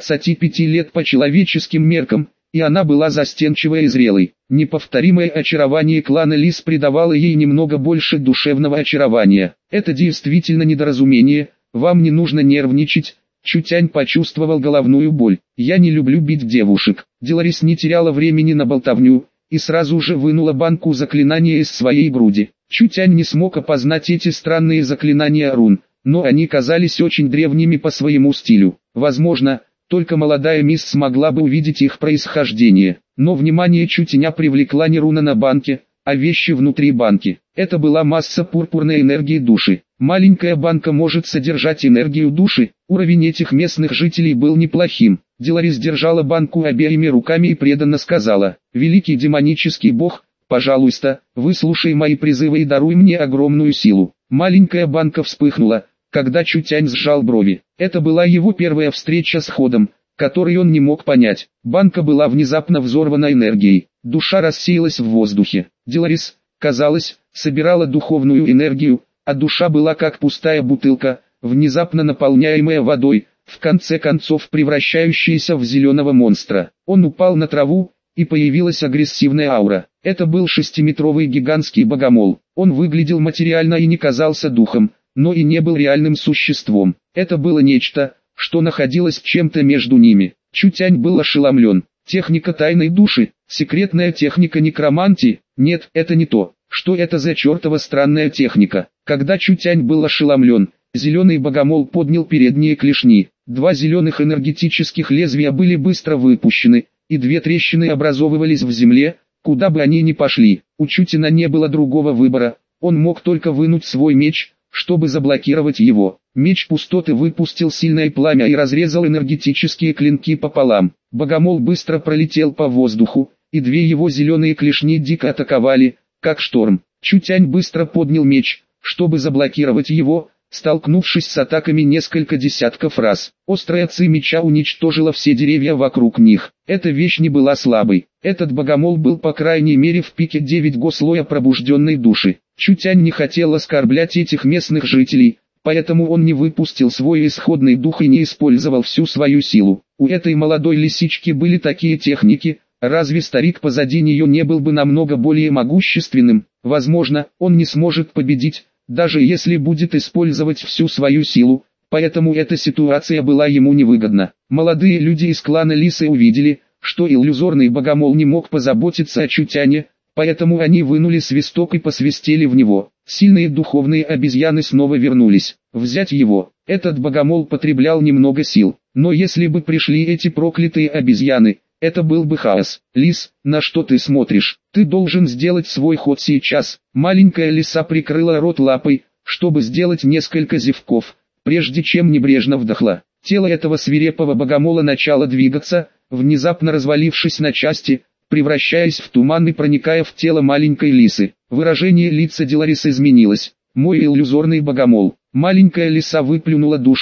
лет по человеческим меркам, и она была застенчивой и зрелой. Неповторимое очарование клана Лис придавало ей немного больше душевного очарования. Это действительно недоразумение, вам не нужно нервничать. Чутянь почувствовал головную боль. «Я не люблю бить девушек». Деларис не теряла времени на болтовню и сразу же вынула банку заклинания из своей груди. Чутянь не смог опознать эти странные заклинания рун, но они казались очень древними по своему стилю. Возможно, только молодая мисс смогла бы увидеть их происхождение. Но внимание Чутяня привлекла не руна на банке, а вещи внутри банки. Это была масса пурпурной энергии души. Маленькая банка может содержать энергию души. Уровень этих местных жителей был неплохим. Деларис держала банку обеими руками и преданно сказала: «Великий демонический бог, пожалуйста, выслушай мои призывы и даруй мне огромную силу». Маленькая банка вспыхнула, когда Чутянь сжал брови. Это была его первая встреча с ходом, который он не мог понять. Банка была внезапно взорвана энергией. Душа рассеялась в воздухе. Деларис, казалось, собирала духовную энергию, а душа была как пустая бутылка, внезапно наполняемая водой, в конце концов превращающаяся в зеленого монстра. Он упал на траву, и появилась агрессивная аура. Это был 6-метровый гигантский богомол. Он выглядел материально и не казался духом, но и не был реальным существом. Это было нечто, что находилось чем-то между ними. Чутянь был ошеломлен. Техника тайной души, секретная техника некромантии? Нет, это не то. Что это за чертова странная техника? Когда Чутянь был ошеломлен, зеленый богомол поднял передние клешни. Два зеленых энергетических лезвия были быстро выпущены, и две трещины образовывались в земле, куда бы они ни пошли. У Чутяня не было другого выбора, он мог только вынуть свой меч, чтобы заблокировать его. Меч пустоты выпустил сильное пламя и разрезал энергетические клинки пополам. Богомол быстро пролетел по воздуху, и две его зеленые клешни дико атаковали, как шторм. Чутянь быстро поднял меч, чтобы заблокировать его, столкнувшись с атаками несколько десятков раз. Острая ци меча уничтожила все деревья вокруг них. Эта вещь не была слабой. Этот богомол был по крайней мере в пике 9 слоя пробужденной души. Чутянь не хотел оскорблять этих местных жителей, поэтому он не выпустил свой исходный дух и не использовал всю свою силу. У этой молодой лисички были такие техники, разве старик позади нее не был бы намного более могущественным? Возможно, он не сможет победить, даже если будет использовать всю свою силу, поэтому эта ситуация была ему невыгодна. Молодые люди из клана Лисы увидели, что иллюзорный богомол не мог позаботиться о Чутяне, поэтому они вынули свисток и посвистели в него. Сильные духовные обезьяны снова вернулись. Взять его. Этот богомол потреблял немного сил, но если бы пришли эти проклятые обезьяны, это был бы хаос. Лис, на что ты смотришь? Ты должен сделать свой ход сейчас. Маленькая лиса прикрыла рот лапой, чтобы сделать несколько зевков, прежде чем небрежно вдохла. Тело этого свирепого богомола начало двигаться, внезапно развалившись на части, превращаясь в туман и проникая в тело маленькой лисы. Выражение лица Деларис изменилось. Мой иллюзорный богомол. Маленькая лиса выплюнула душу,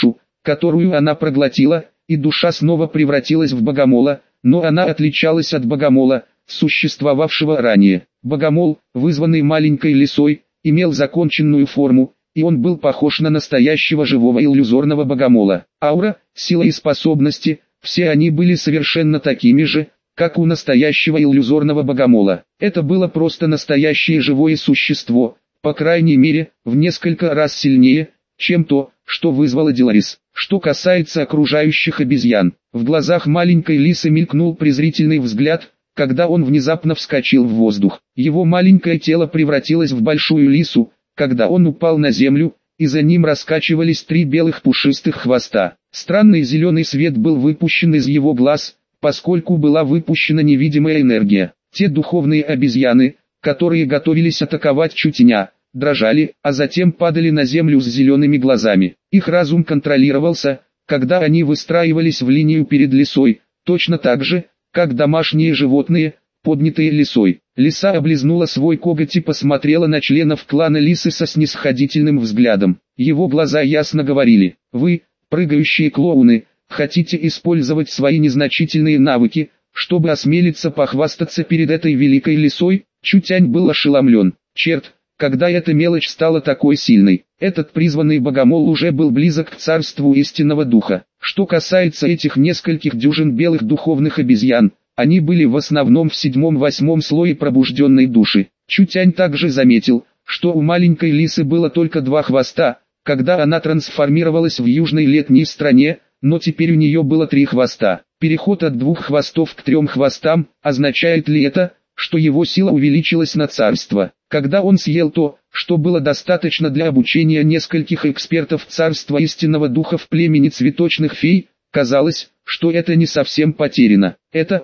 которую она проглотила, и душа снова превратилась в богомола, но она отличалась от богомола, существовавшего ранее. Богомол, вызванный маленькой лисой, имел законченную форму, и он был похож на настоящего живого иллюзорного богомола. Аура, сила и способности, все они были совершенно такими же, как у настоящего иллюзорного богомола. Это было просто настоящее живое существо, по крайней мере, в несколько раз сильнее, чем то, что вызвало Деларис. Что касается окружающих обезьян, в глазах маленькой лисы мелькнул презрительный взгляд, когда он внезапно вскочил в воздух. Его маленькое тело превратилось в большую лису, когда он упал на землю, и за ним раскачивались 3 белых пушистых хвоста. Странный зеленый свет был выпущен из его глаз, поскольку была выпущена невидимая энергия. Те духовные обезьяны, которые готовились атаковать Чутеня, дрожали, а затем падали на землю с зелеными глазами. Их разум контролировался, когда они выстраивались в линию перед лисой, точно так же, как домашние животные, поднятые лисой. Лиса облизнула свой коготь и посмотрела на членов клана лисы со снисходительным взглядом. Его глаза ясно говорили: «Вы, прыгающие клоуны, хотите использовать свои незначительные навыки, чтобы осмелиться похвастаться перед этой великой лисой?» Чутянь был ошеломлен. Черт, когда эта мелочь стала такой сильной. Этот призванный богомол уже был близок к царству истинного духа. Что касается этих нескольких дюжин белых духовных обезьян, они были в основном в 7-8 слое пробужденной души. Чутянь также заметил, что у маленькой лисы было только 2 хвоста, когда она трансформировалась в южной летней стране, но теперь у нее было 3 хвоста. Переход от 2 хвостов к 3 хвостам, означает ли это, что его сила увеличилась на царство? Когда он съел то, что было достаточно для обучения нескольких экспертов царства истинного духа в племени цветочных фей, казалось, что это не совсем потеряно.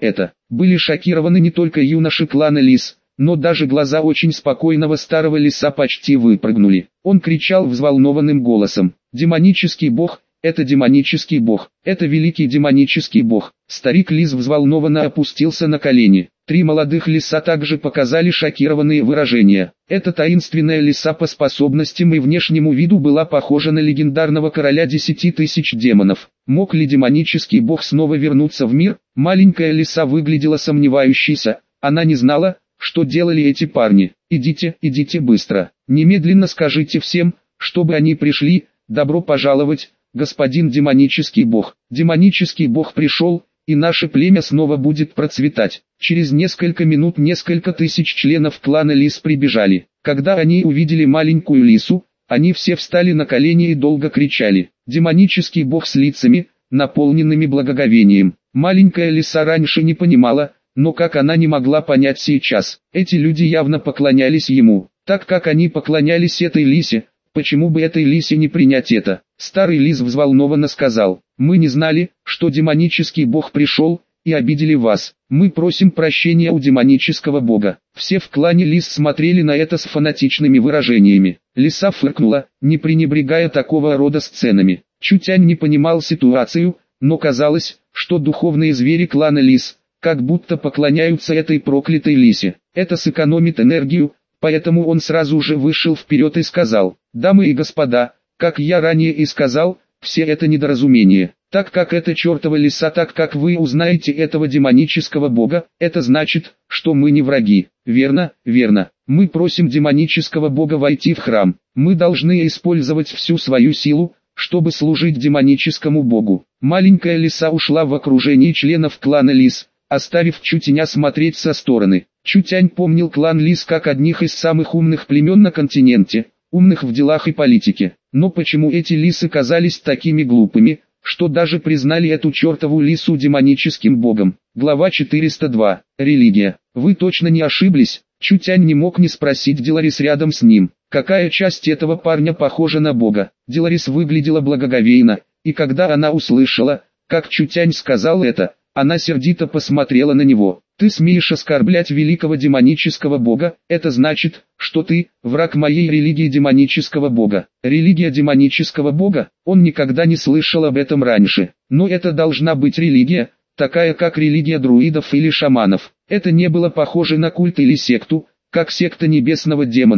Были шокированы не только юноши клана лис, но даже глаза очень спокойного старого лиса почти выпрыгнули. Он кричал взволнованным голосом: «Демонический бог! Это демонический бог! Это великий демонический бог!» Старик лис взволнованно опустился на колени. 3 молодых лиса также показали шокированные выражения. Эта таинственная лиса по способностям и внешнему виду была похожа на легендарного короля 10 тысяч демонов. Мог ли демонический бог снова вернуться в мир? Маленькая лиса выглядела сомневающейся. Она не знала, что делали эти парни. «Идите, идите быстро. Немедленно скажите всем, чтобы они пришли. Добро пожаловать, господин демонический бог». Демонический бог пришел, и наше племя снова будет процветать. Через несколько минут несколько тысяч членов клана лис прибежали. Когда они увидели маленькую лису, они все встали на колени и долго кричали: «Демонический бог» с лицами, наполненными благоговением. Маленькая лиса раньше не понимала, но как она не могла понять сейчас. Эти люди явно поклонялись ему. Так как они поклонялись этой лисе, почему бы этой лисе не принять это? Старый лис взволнованно сказал: «Мы не знали, что демонический бог пришел, и обидели вас. Мы просим прощения у демонического бога». Все в клане лис смотрели на это с фанатичными выражениями. Лиса фыркнула, не пренебрегая такого рода сценами. Чутянь не понимал ситуацию, но казалось, что духовные звери клана лис, как будто поклоняются этой проклятой лисе. Это сэкономит энергию, поэтому он сразу же вышел вперед и сказал: «Дамы и господа, как я ранее и сказал, все это недоразумение. Так как это чертова лиса, так как вы узнаете этого демонического бога, это значит, что мы не враги. Верно, верно. Мы просим демонического бога войти в храм. Мы должны использовать всю свою силу, чтобы служить демоническому богу». Маленькая лиса ушла в окружении членов клана лис, оставив Чутяня смотреть со стороны. Чутянь помнил клан лис как одних из самых умных племен на континенте, умных в делах и политике. Но почему эти лисы казались такими глупыми, что даже признали эту чертову лису демоническим богом? Глава 402. Религия. Вы точно не ошиблись? Чутянь не мог не спросить Деларис рядом с ним. Какая часть этого парня похожа на бога? Деларис выглядела благоговейно, и когда она услышала, как Чутянь сказал это, она сердито посмотрела на него. «Ты смеешь оскорблять великого демонического бога? Это значит, что ты враг моей религии демонического бога». Религия демонического бога? Он никогда не слышал об этом раньше. Но это должна быть религия, такая как религия друидов или шаманов. Это не было похоже на культ или секту, как секта небесного демона.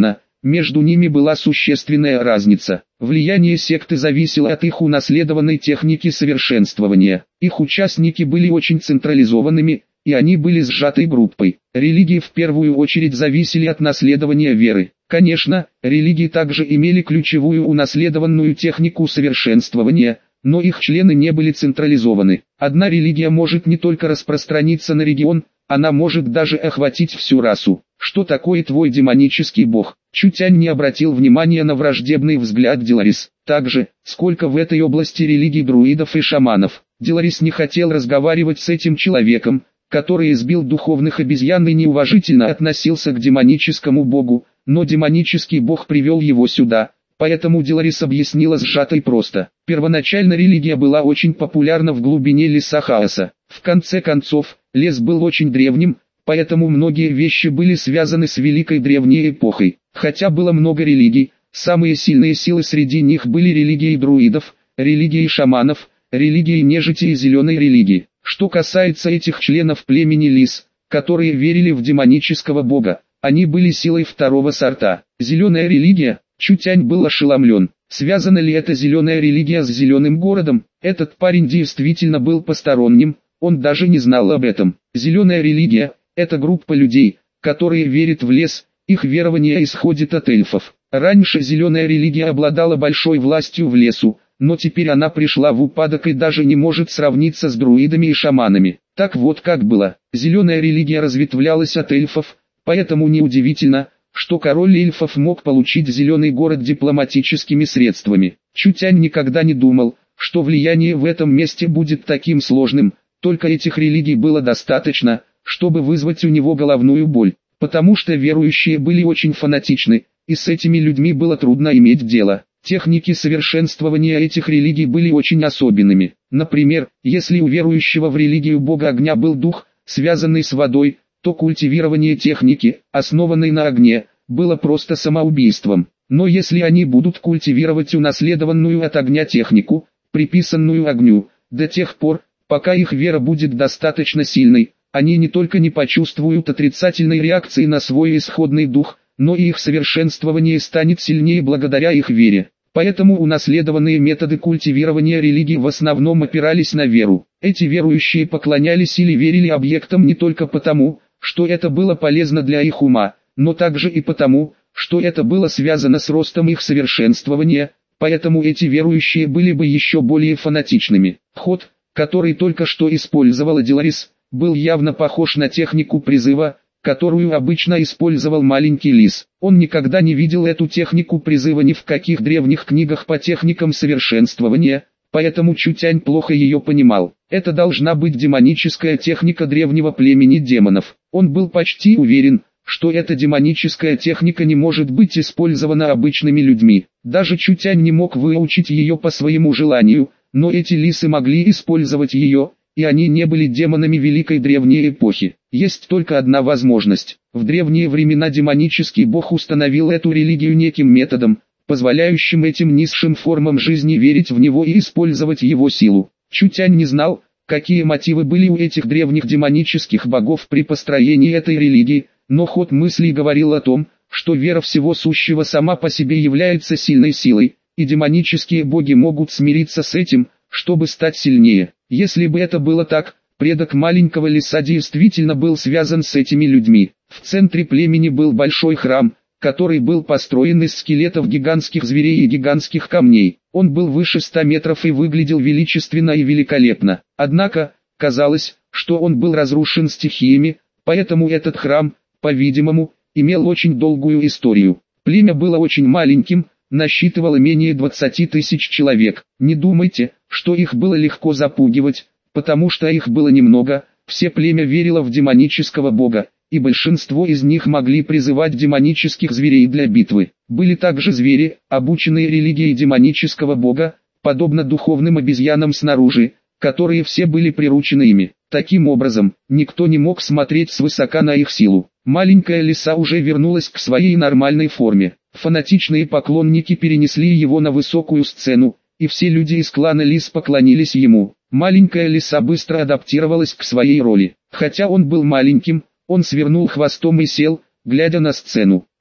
между ними была существенная разница. Влияние секты зависело от их унаследованной техники совершенствования. Их участники были очень централизованными, и они были сжатой группой. Религии в первую очередь зависели от наследования веры. Конечно, религии также имели ключевую унаследованную технику совершенствования, но их члены не были централизованы. Одна религия может не только распространиться на регион, она может даже охватить всю расу. Что такое твой демонический бог? Чутянь не обратил внимания на враждебный взгляд Деларис. Также, сколько в этой области религий друидов и шаманов. Деларис не хотел разговаривать с этим человеком, который избил духовных обезьян и неуважительно относился к демоническому богу, но демонический бог привел его сюда. Поэтому Деларис объяснила сжато и просто. Первоначально религия была очень популярна в глубине леса хаоса. В конце концов, лес был очень древним, поэтому многие вещи были связаны с великой древней эпохой. Хотя было много религий, самые сильные силы среди них были религии друидов, религии шаманов, религии нежити и зеленой религии. Что касается этих членов племени Лис, которые верили в демонического бога, они были силой второго сорта. Зеленая религия, Чутянь был ошеломлен. Связана ли эта зеленая религия с зеленым городом? Этот парень действительно был посторонним, он даже не знал об этом. Зеленая религия – это группа людей, которые верят в лес, их верование исходит от эльфов. Раньше зеленая религия обладала большой властью в лесу, но теперь она пришла в упадок и даже не может сравниться с друидами и шаманами. Так вот как было. Зеленая религия разветвлялась от эльфов, поэтому неудивительно, что король эльфов мог получить зеленый город дипломатическими средствами. Чутянь никогда не думал, что влияние в этом месте будет таким сложным, только этих религий было достаточно, чтобы вызвать у него головную боль, потому что верующие были очень фанатичны, и с этими людьми было трудно иметь дело. Техники совершенствования этих религий были очень особенными. Например, если у верующего в религию бога огня был дух, связанный с водой, то культивирование техники, основанной на огне, было просто самоубийством. Но если они будут культивировать унаследованную от огня технику, приписанную огню, до тех пор, пока их вера будет достаточно сильной, они не только не почувствуют отрицательной реакции на свой исходный дух, но и их совершенствование станет сильнее благодаря их вере. Поэтому унаследованные методы культивирования религии в основном опирались на веру. Эти верующие поклонялись или верили объектам не только потому, что это было полезно для их ума, но также и потому, что это было связано с ростом их совершенствования, поэтому эти верующие были бы еще более фанатичными. Ход, который только что использовала Деларис, был явно похож на технику призыва, которую обычно использовал маленький лис. Он никогда не видел эту технику призыва ни в каких древних книгах по техникам совершенствования, поэтому Чутянь плохо ее понимал. Это должна быть демоническая техника древнего племени демонов. Он был почти уверен, что эта демоническая техника не может быть использована обычными людьми. Даже Чутянь не мог выучить ее по своему желанию, но эти лисы могли использовать ее, и они не были демонами великой древней эпохи. Есть только одна возможность. В древние времена демонический бог установил эту религию неким методом, позволяющим этим низшим формам жизни верить в него и использовать его силу. Чутянь не знал, какие мотивы были у этих древних демонических богов при построении этой религии, но ход мыслей говорил о том, что вера всего сущего сама по себе является сильной силой, и демонические боги могут смириться с этим, чтобы стать сильнее. Если бы это было так, предок маленького лиса действительно был связан с этими людьми. В центре племени был большой храм, который был построен из скелетов гигантских зверей и гигантских камней. Он был выше 100 метров и выглядел величественно и великолепно. Однако, казалось, что он был разрушен стихиями, поэтому этот храм, по-видимому, имел очень долгую историю. Племя было очень маленьким, насчитывало менее 20 тысяч человек. Не думайте, что их было легко запугивать, потому что их было немного, все племя верило в демонического бога, и большинство из них могли призывать демонических зверей для битвы. Были также звери, обученные религией демонического бога, подобно духовным обезьянам снаружи, которые все были приручены ими. Таким образом, никто не мог смотреть свысока на их силу. Маленькая лиса уже вернулась к своей нормальной форме. Фанатичные поклонники перенесли его на высокую сцену, и все люди из клана лис поклонились ему. Маленькая лиса быстро адаптировалась к своей роли. Хотя он был маленьким, он свернул хвостом и сел, глядя на сцену.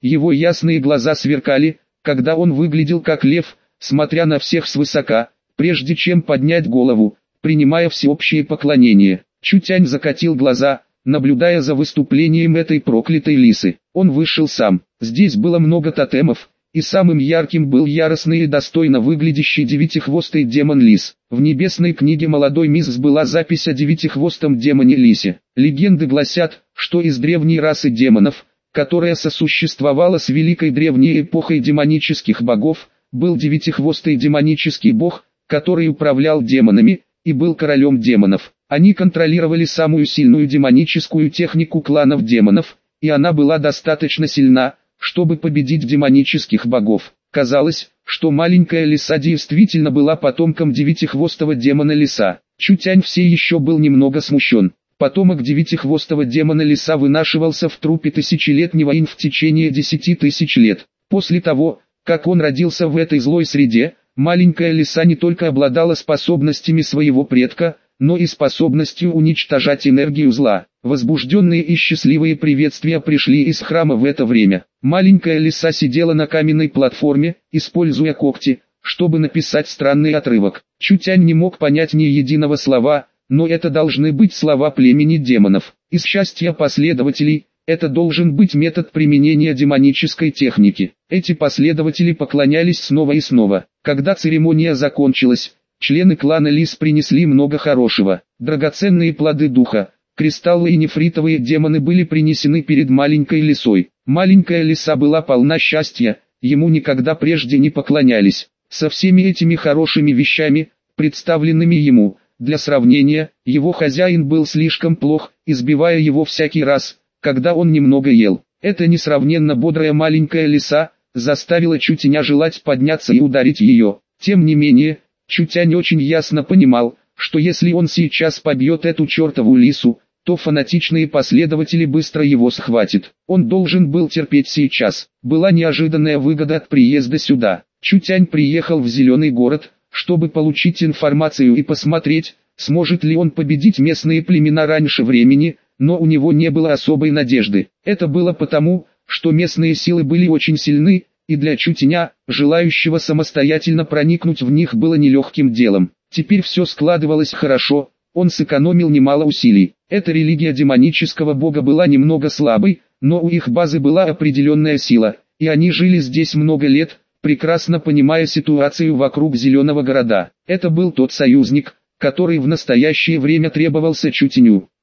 Его ясные глаза сверкали, когда он выглядел как лев, смотря на всех свысока, прежде чем поднять голову, принимая всеобщее поклонение. Чутянь закатил глаза, наблюдая за выступлением этой проклятой лисы. Он вышел сам. Здесь было много тотемов, и самым ярким был яростный и достойно выглядящий девятихвостый демон-лис. В небесной книге молодой мисс была запись о девятихвостом демоне-лисе. Легенды гласят, что из древней расы демонов, которая сосуществовала с великой древней эпохой демонических богов, был девятихвостый демонический бог, который управлял демонами, и был королем демонов. Они контролировали самую сильную демоническую технику кланов демонов, и она была достаточно сильна, чтобы победить демонических богов. Казалось, что маленькая лиса действительно была потомком девятихвостого демона-лиса. Чутянь все еще был немного смущен. Потомок девятихвостого демона-лиса вынашивался в трупе тысячелетнего инь в течение 10 тысяч лет. После того, как он родился в этой злой среде, маленькая лиса не только обладала способностями своего предка, но и способностью уничтожать энергию зла. Возбужденные и счастливые приветствия пришли из храма в это время. Маленькая лиса сидела на каменной платформе, используя когти, чтобы написать странный отрывок. Чутянь не мог понять ни единого слова, но это должны быть слова племени демонов. Из счастья последователей, это должен быть метод применения демонической техники. Эти последователи поклонялись снова и снова. Когда церемония закончилась, члены клана Лис принесли много хорошего. Драгоценные плоды духа, кристаллы и нефритовые демоны были принесены перед маленькой лисой. Маленькая лиса была полна счастья, ему никогда прежде не поклонялись. Со всеми этими хорошими вещами, представленными ему, для сравнения, его хозяин был слишком плох, избивая его всякий раз, когда он немного ел. Эта несравненно бодрая маленькая лиса заставила Чутяня желать подняться и ударить ее. Тем не менее, Чутянь очень ясно понимал, что если он сейчас побьет эту чертову лису, то фанатичные последователи быстро его схватят. Он должен был терпеть сейчас. Была неожиданная выгода от приезда сюда. Чутянь приехал в Зеленый город, чтобы получить информацию и посмотреть, сможет ли он победить местные племена раньше времени, но у него не было особой надежды. Это было потому, что местные силы были очень сильны, и для Чутяня, желающего самостоятельно проникнуть в них, было нелегким делом. Теперь все складывалось хорошо, он сэкономил немало усилий. Эта религия демонического бога была немного слабой, но у их базы была определенная сила, и они жили здесь много лет, прекрасно понимая ситуацию вокруг Зеленого города. Это был тот союзник, который в настоящее время требовался Чутяню.